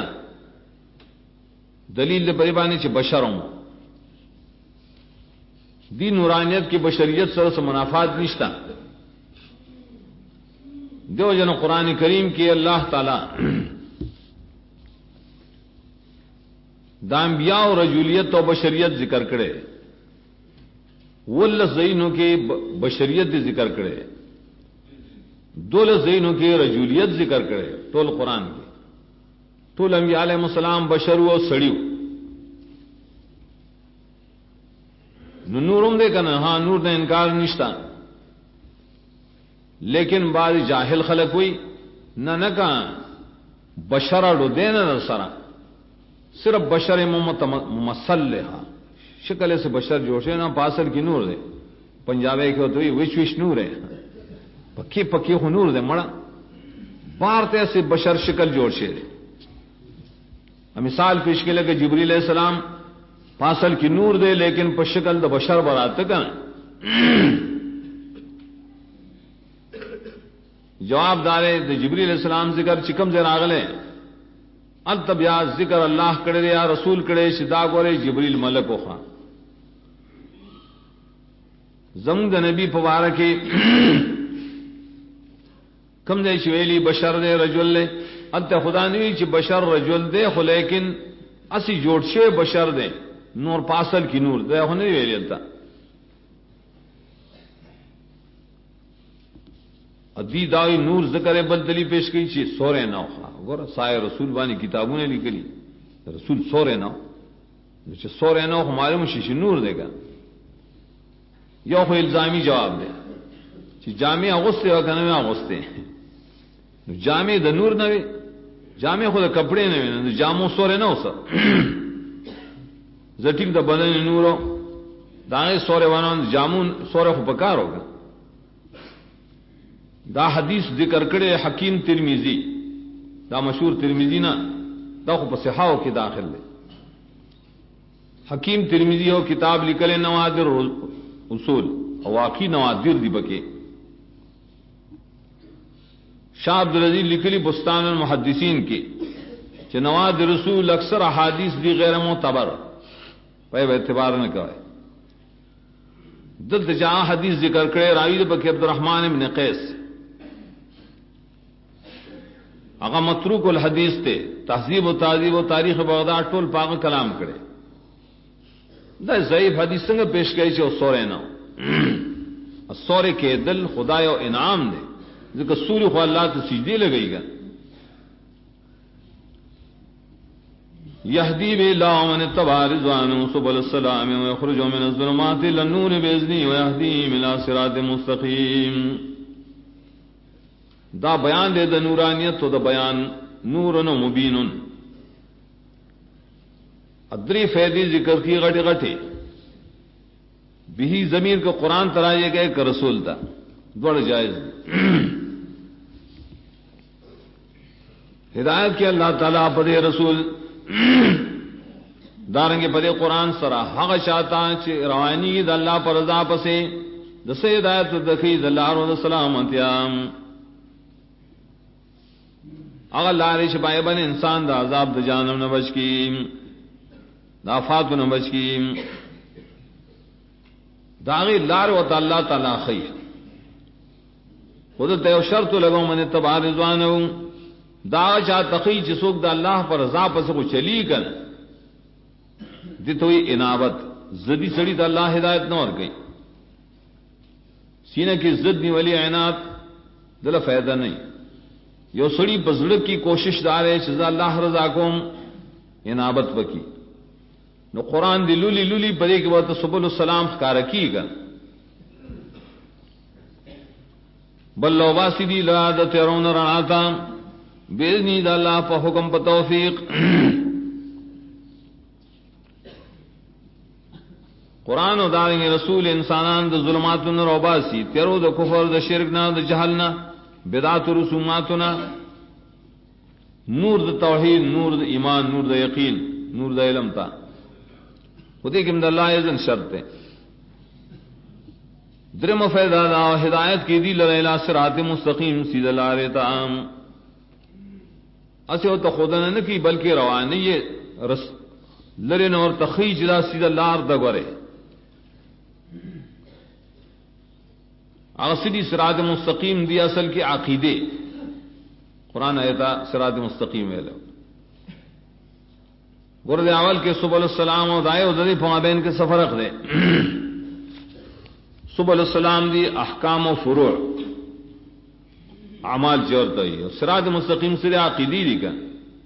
دلیل دے پریبانی چھ بشرم دی نورانیت کی بشریت سر سے منافات نشتا. دیو جن قرآن کریم کی اللہ تعالی دا انبیاء و رجولیت و بشریت ذکر کرے. ول زینوں کی بشریت ذکر کرے، دول زینوں کی رجولیت ذکر کرے. طول قرآن کی طول انبیاء علیہ السلام بشر و سڑیو. نورم دے کنا ہاں نور نے انکار نشتا، لیکن بعض جاہل خلق ہوئی نہ کہا بشر اڑو دے نہ سرا صرف بشر مسلحہ شکل سے بشر جوشے نہ پاسل کی نور دے. پنجابے کے ہوتے وش وش نور ہے پکی پکی ہو نور دے مڑا بارتے سے بشر شکل جوڑشے دے. مثال پیش کے لگے جبریل علیہ السلام پاسل کی نور دے لیکن پر شکل دا بشر برات کا. جواب دارے دا جبریل علیہ السلام ذکر چکم زیر آگلے التبیا ذکر اللہ کڑے یا رسول کڑے شدا گورے جبریل ملک و خان زمد نبی پبارکی کم دے شویلی بشر دے رجل لے انت خدا نوی چی بشر رجل دے خو لیکن اسی جوڑ شوی بشر دے نور پاسل کی نور دے خو نوی ویلی انتا. ادی داوی نور ذکر بدلی پیش کی چی سورے نو خواہ گورا سائے رسول بانی کتابوں نے لکلی رسول سورے نو چی سورے نو خو معلوم شیشی نور دے گا. یو خو الزامی جواب دے چی جامع اغسطے وکنوی اغسطے جامع د نور نوی جامع خود کپڑے نوی جامو سورے نو سا زٹک دا بدن نورو دانے سورے وانان جامون سورے خو پکار ہوگا. دا حدیث ذکر کرے حکیم ترمیزی دا مشہور ترمیزی نا دا خو پسحاو کی داخل لے. حکیم ترمیزی ہو کتاب لکلے نوادر اصول واقعی نوادر دی بکے. شاہ عبدالعزیز لکلی بستان المحدثین کی کہ نوادر رسول اکثر احادیث دی غیر معتبر پہ اعتبار نہ کرے. دلت جہاں حدیث ذکر کرے راوی بکے عبدالرحمن بن قیس اغا متروک الحدیث تے تہذیب و تہذیب و تاریخ بغداد ٹول پاک کلام کرے. دا ضعیف حدیث سنگ پیش گئی چھے سورے نو سورے کے دل خدا و انعام دے ذکر سوری خواہ اللہ تو سجدی لگئی گا. یہدی بلا من اتبع رضوانه سبل السلام ويخرج من الظلمات الى النور باذنه ويهديهم الى صراط مستقيم. دا بیان دے دا نورانیت تو دا بیان نورن و مبینن. ادری فیدی ذکر کی غٹے غٹے بھی ضمیر کو قرآن ترائے گئے کہ رسول تھا بڑا جائز. ہدایت کی اللہ تعالیٰ پدے رسول دارنگے پدے قرآن سرا حق شاتا چھ روانی دا اللہ پر رضا پسے دس ہدایت دخی دلار و سلامتیام اگر لارش پائے بن انسان دا عذاب دا جانم نہ بچ کی دا آفات نہ بچ کی داغی لار و اللہ تعالی خی خود تے شرط لگو من تبع رضوانو دا چا تقی چسوک دا اللہ پر رضا پس کو چلی کر دیتوئی انابت زدی سڑی دا اللہ ہدایت نہ اور گئی سینہ کی زد نی ولی عنایت دل فائدہ نہیں. یو سڑی بزرگ کی کوشش دار ہے چیز اللہ رضا کوم انابت بکی نو قرآن دی لولی لولی پدے کے بعد سبل السلام کار کی گا بل لو باسی دی لعادت رون رعاتا بیدنی دا اللہ پا حکم پا توفیق. قرآن و دارنگ رسول انسانان دا ظلماتنا روباسی تیرو دا کفر دا شرکنا دا جہلنا بدعات و رسوماتنا نور دا توحید نور دا ایمان نور دا یقین نور دا علم تا خودی کم دا اللہ ازن شرط ہے. درم فیضا دا ہدایت کی دی لرائلہ صراط مستقیم سیدھ لارتا اسے ہوتا خودنا نکی بلکہ روانی لرن اور تخیج دا سیدھ لار دا گورے اغسدی صراط مستقیم دی اصل کی عقیدے قرآن آیتا صراط مستقیم ہے لو گرد اول کے سبل السلام و دائے و ددی فمابین کے سفر رکھ دے. سبل السلام دی احکام و فروع اعمال جورتا ہی اور صراط مستقیم سے عقیدی دی کا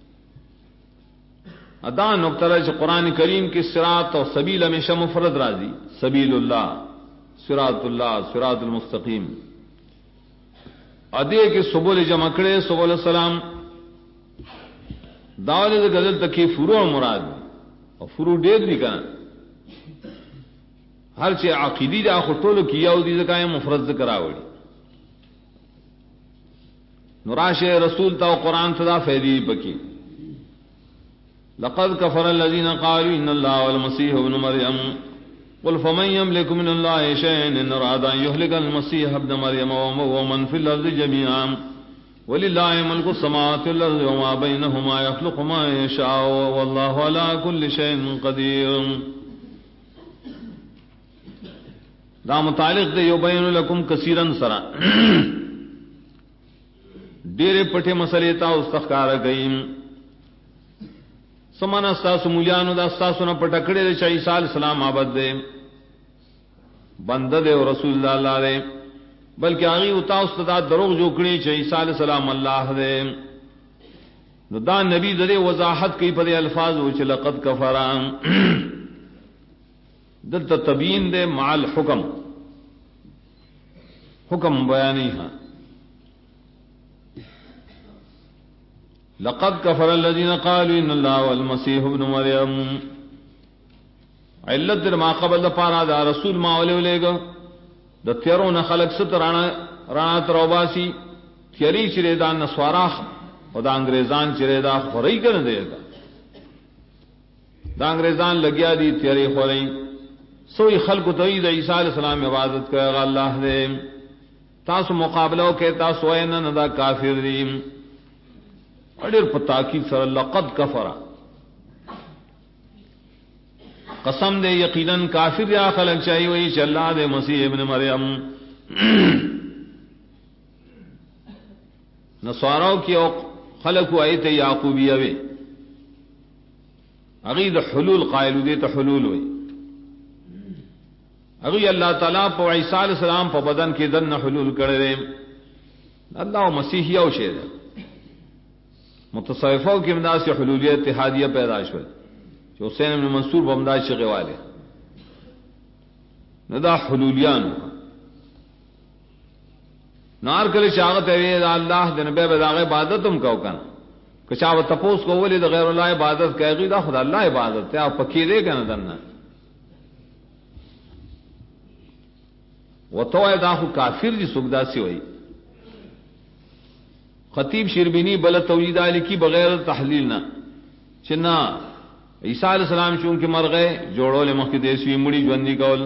ادا نقطہ قرآن کریم کی صراط اور سبیل ہمیشہ مفرد راضی سبیل اللہ صراط اللہ صراط المستقیم ادے کے سبل جمکڑے سبل السلام داول غزل تکی فروع مراد اور فروع ڈیر بھی کہنا ہر چیز عقیدی دا خطول کیا دی زکائیں مفرد کراوڑی نراش رسول تا قرآن تدا فیدی بکی. لقد كفر الذين قالوا ان الله والمسيح ابن مريم قل فمن يملك من الله شيئا ان اراد ان يهلك المسيح ابن مريم ومن في الارض جميعا ولله ملك السماوات والارض وما بينهما يخلق ما يشاء والله على كل شيء قدير. دا متعلق دے یبین لکم کثیرا سرا ڈیرے پٹھے مسئلے تا استخکار گئیم سمانا استاسو مولیانو دا استاسو نا پٹکڑے دے چا عیسیٰ علیہ السلام عبد دے بندہ دے و رسول اللہ اللہ دے بلکہ آگی اتا استدا دروغ جوکڑی چا عیسیٰ علیہ السلام اللہ دے نو دا نبی دے وضاحت کی پدے الفاظ وچ لقد کفران دلتا تبیین دے مع الحکم حکم بیانی ہاں لقد كفر الذين قالوا ان الله والمسيح ابن مريم علت در ما قبل پارا دا رسول ما ولے گا د تیرون خلق سترانا رانا تروباسی تیری چرے دا نسوارا او دا انگریزان چرے دا خورئی کر دے گا دا انگریزان لگیا دی تیری خورئی سوئی خلق توحید عیسیٰ علیہ السلام عبادت کرے گا اللہ دے تاسو مقابلہ کے تاسو اینا ندا کافر دیم اڈر پتاکی سر لقد کفر قسم دے یقیناً کافر یا خلق چاہیے وہی چلا دے مسیح ابن مریم نصاراو کی او خلق و ایت یعقوبیہ وے اغید حلول قائل دے تو حلول ہوئی اگی اللہ تعالیٰ پا عیسیٰ علیہ السلام پا بدن کے دن حلول کرے اللہ و مسیحیہ و شیر متصوفوں کی امداد سے حلولیہ اتحادیہ پیدائش ہوئی جو حسین بن منصور بمداد شیخ والے ندا حلولیان نار کله شاغت وی الله د نبی بداغه عبادت هم کو کنه کچا و تپوس کو ولې د غیر الله عبادت کوي دا خدای الله عبادت ته او پکې دی کنه دنه وتوای دا خو کافر دي سوګدا سی وای خطیب شربینی بل توحید علی کی بغیر تحلیل نہ چنا عیسی علیہ السلام چون کې مرغه جوړول مخکې دیسوی مړي ژوندۍ کول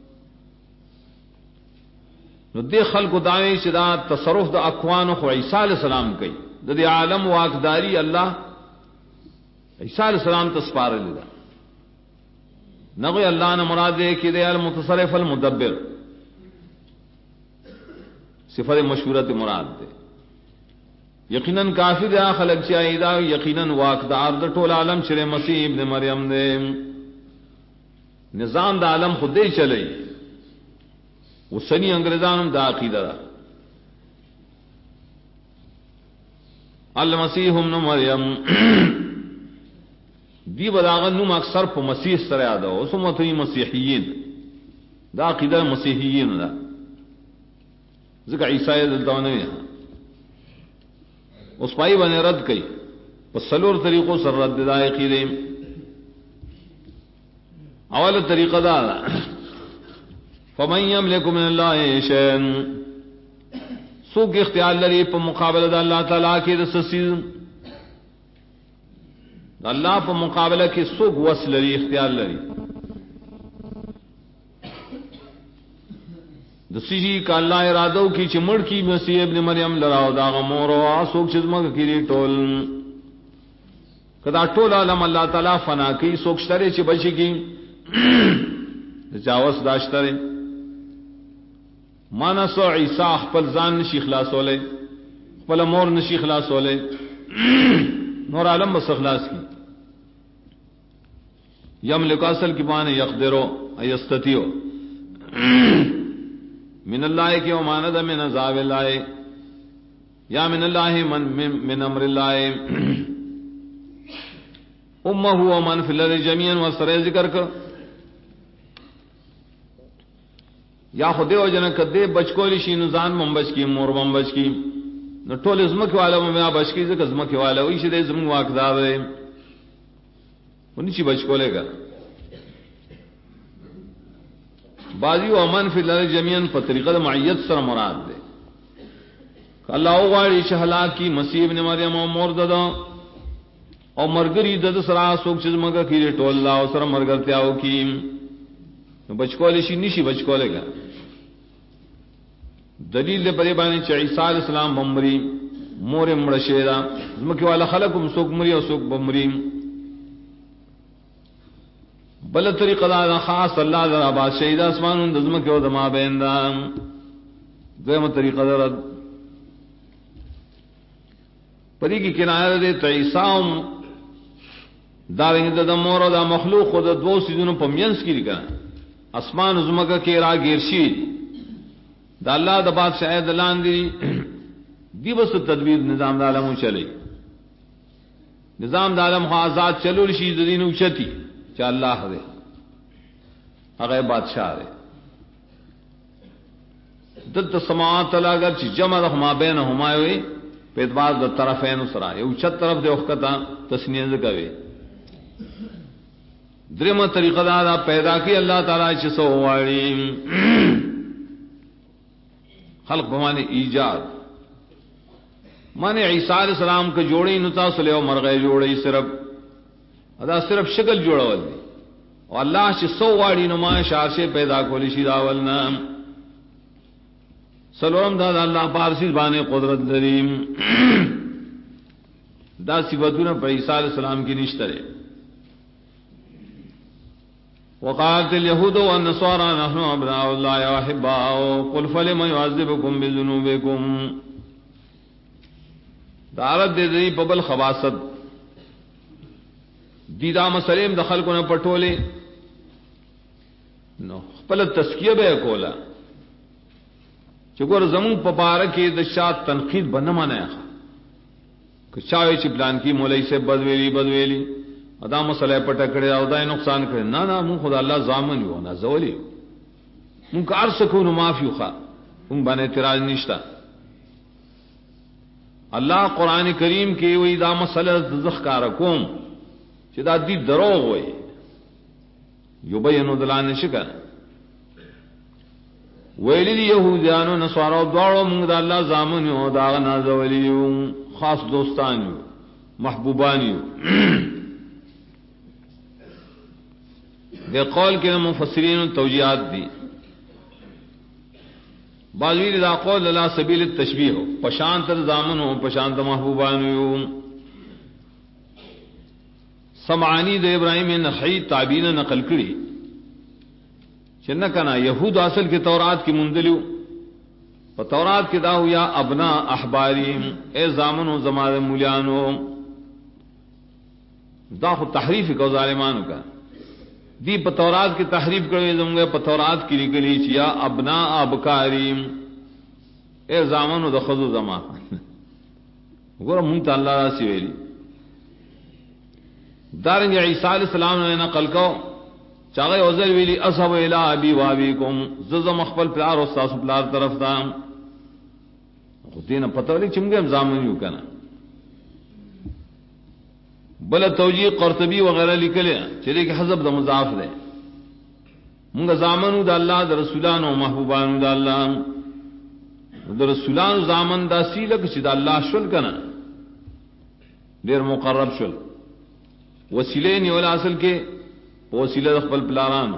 نو دې خلکو داوی چې دا تصرف د اقوان خو عیسی علیہ السلام کوي د دې عالم واقداری الله عیسی علیہ السلام ته سپارل دي نغه الله نه مراد دې کې د المتصرف المدبر صفت مشهورت مراد ده یقینا کافر یا خلق چې ایدا یقینا واقدار د ټول عالم شری مسیح ابن مریم دې نظام د عالم خود دې چلی وسنی انګريزانو دا عقیده ده المسیح ابن مریم دی بداغه نوم اکثر په مسیح سره یاد او سمته مسیحیین دا عقیده مسیحیین ده ځکه عیسی دلته نه اوس پای باندې رد کړي په څلور طریقو سره رد دی عقیده اوله طریقه دا فمن يملك من الله شيئا سوق اختیار لري په مقابله د الله تعالی کې د سسیز الله په مقابله کې سوق وصل لري اختیار لري د سیجی کا الله ارادو کی چې مړ کی مسیح ابن مریم لراو دا غمور او اسوک چې زمګه کړي ټول کدا ټول عالم الله تعالی فنا کی سوک شتره چې بچی کی جاوس داشتره مانا سو عیسی خپل ځان نشي خلاصولې خپل مور نشي خلاصولې نور عالم بس خلاص کی یملک اصل کی معنی یقدرو ایستتیو من الله کی امانت من عذاب الله یا من الله من امر الله امه و من فی الارض جميعا وسره ذکر کر یا خدای او جن کده بچکول شي نزان منبچ کی مور منبچ کی نو ټول زمکه والا مې بچ کی زکه زمکه والا وې شه دې زمو واقدار دی ونی چې بچکولېګا بازی و امن فی الارض جميعا په طریقه د معیت سره مراد ده الله او غاړي چې هلاکی مسیح ابن مریم او مور ددا او مرګری د سره سوک چې مګه کیږي ټول الله او سره مرګرتیاو کی نو بچکول شي نشي بچکولېګا دلیل دې پرې باندې چې عیسی علی السلام بمری مور مړ شه دا زمکه والا خلقم سوک مری او سوک بمری بل طریقه دا خاص الله ذرا با شهید اسمان د زمکه او د ما بین دا دغه طریقه دا پدې کې کنایه ده عیسی دا رنګ د مور او د مخلوق خود د دوه سيزونو په مینس کې لګا اسمان زمکه کې را ګرشي دا الله د بادشاہ د لاندې دی بس تدبیر نظام د عالمو چلی نظام د عالم خو آزاد چلول شي د دین اوچتی چې الله دې هغه بادشاہ دې دلته سماعات اگر چې جمع د ما بینهما وي په اعتبار د طرفین سره یو چت طرف د وخته تسنیه کوي درېمه طریقه دا پیدا کی الله تعالی چې سو واړي خلق بمانه ایجاد معنی عیسی علیہ السلام کو جوړی نو تاسو له مرغې جوړی صرف شکل جوړول دي او الله چې سو واړي نو ما شاشه پیدا کولی شي راولنا سلام دا الله پارسی باندې قدرت لري دا صفاتونه په عیسی علیہ السلام کې نشته وقالت اليهود والنصارى نحن ابناء الله واحباؤه قل فلم يعذبكم بذنوبكم دارت دې په بل خواصت دي دا مسلم د خلکو نه پټولې نو خپل تسکیه به کولا چې ګور زمون په بار کې د شات تنقید بنه مانه که چاوي چې پلان کې مولوی سے بدویلی ادا مسله پټ کړي او دا نقصان کړي نه مون خدای الله ضامن یو نه زولي مون کار سکو نو معافي خو مون باندې اعتراض نشتا الله قران کریم کې وی دا مسله ذخکار کوم چې دا دي دروغ وي یبینو دلان شکر ویلی دی یهودیانو نصارو دوارو منگ دا اللہ زامنیو دا نازولیو خاص دوستانیو محبوبانیو دے قول کے مفسرین توجیحات دی بعضویر دا قول اللہ سبیل التشبیح ہو پشانت زامنو پشانت محبوبانیو سمعانی دا ابراہیم نخعی تعبین نقل کری چنہ کنا یہود اصل کے تورات کی مندلیو و تورات کے داو یا ابنا احباریم اے زامن و زمان مولیانو دا خود تحریف کو ظالمانو کا دی پا تورات کی تحریف کروے زمگے پا تورات کی نکلی چیا ابنا ابکاریم اے زامن و دخضو زمان گورا منتا اللہ را سویلی دارنگ عیسیٰ علیہ السلام نے نقل کو چاگئے اوزل ویلی اصحب الہ ابی وابیکم ززم اخبر پلار استاس پلار طرف دا خود دینا پتہ ولی چمگے ہم زامن یو کنا بل توجیہ قرطبی وغیرہ لکلے چلے کہ حضب دا مضاف دے منگا زامنو دا اللہ دا رسولانو محبوبانو دا اللہ دا رسولانو زامن دا سیلک چی دا اللہ شل کنا دیر مقرب شل وسیلے نیولا اصل کے وسیلہ خپل پلاران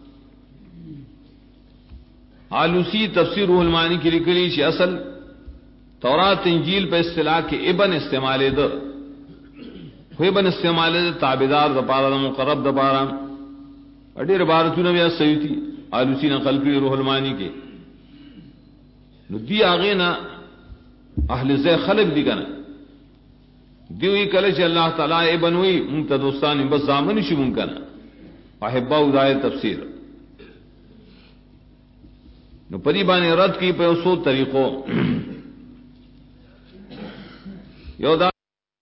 آلوسی تفسیر روح المعانی کی لکلی چی اصل تورات انجیل پہ اصطلاح کے ابن استعمال دا ابن استعمال دا تابدار دا پارا دا مقرب دا پارا اڈیر بارتو نبی سیوتی آلوسی نقل کری روح المعانی کے نو دی آغینا اہل زی خلق دی کنا دیوی کلچ اللہ تعالی ابن وی منتا دوستانی بس زامنی شو ممکنا احبا ادائے تفسیر نو پری بانے رد کی پہ اسو طریقوں یودا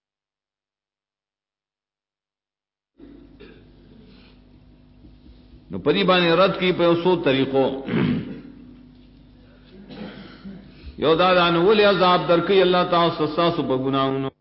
نو پری بانے رد کی پہ اسو طریقوں یودا دانو ولی عذاب درکی اللہ تعالی سساسو پا گناہونو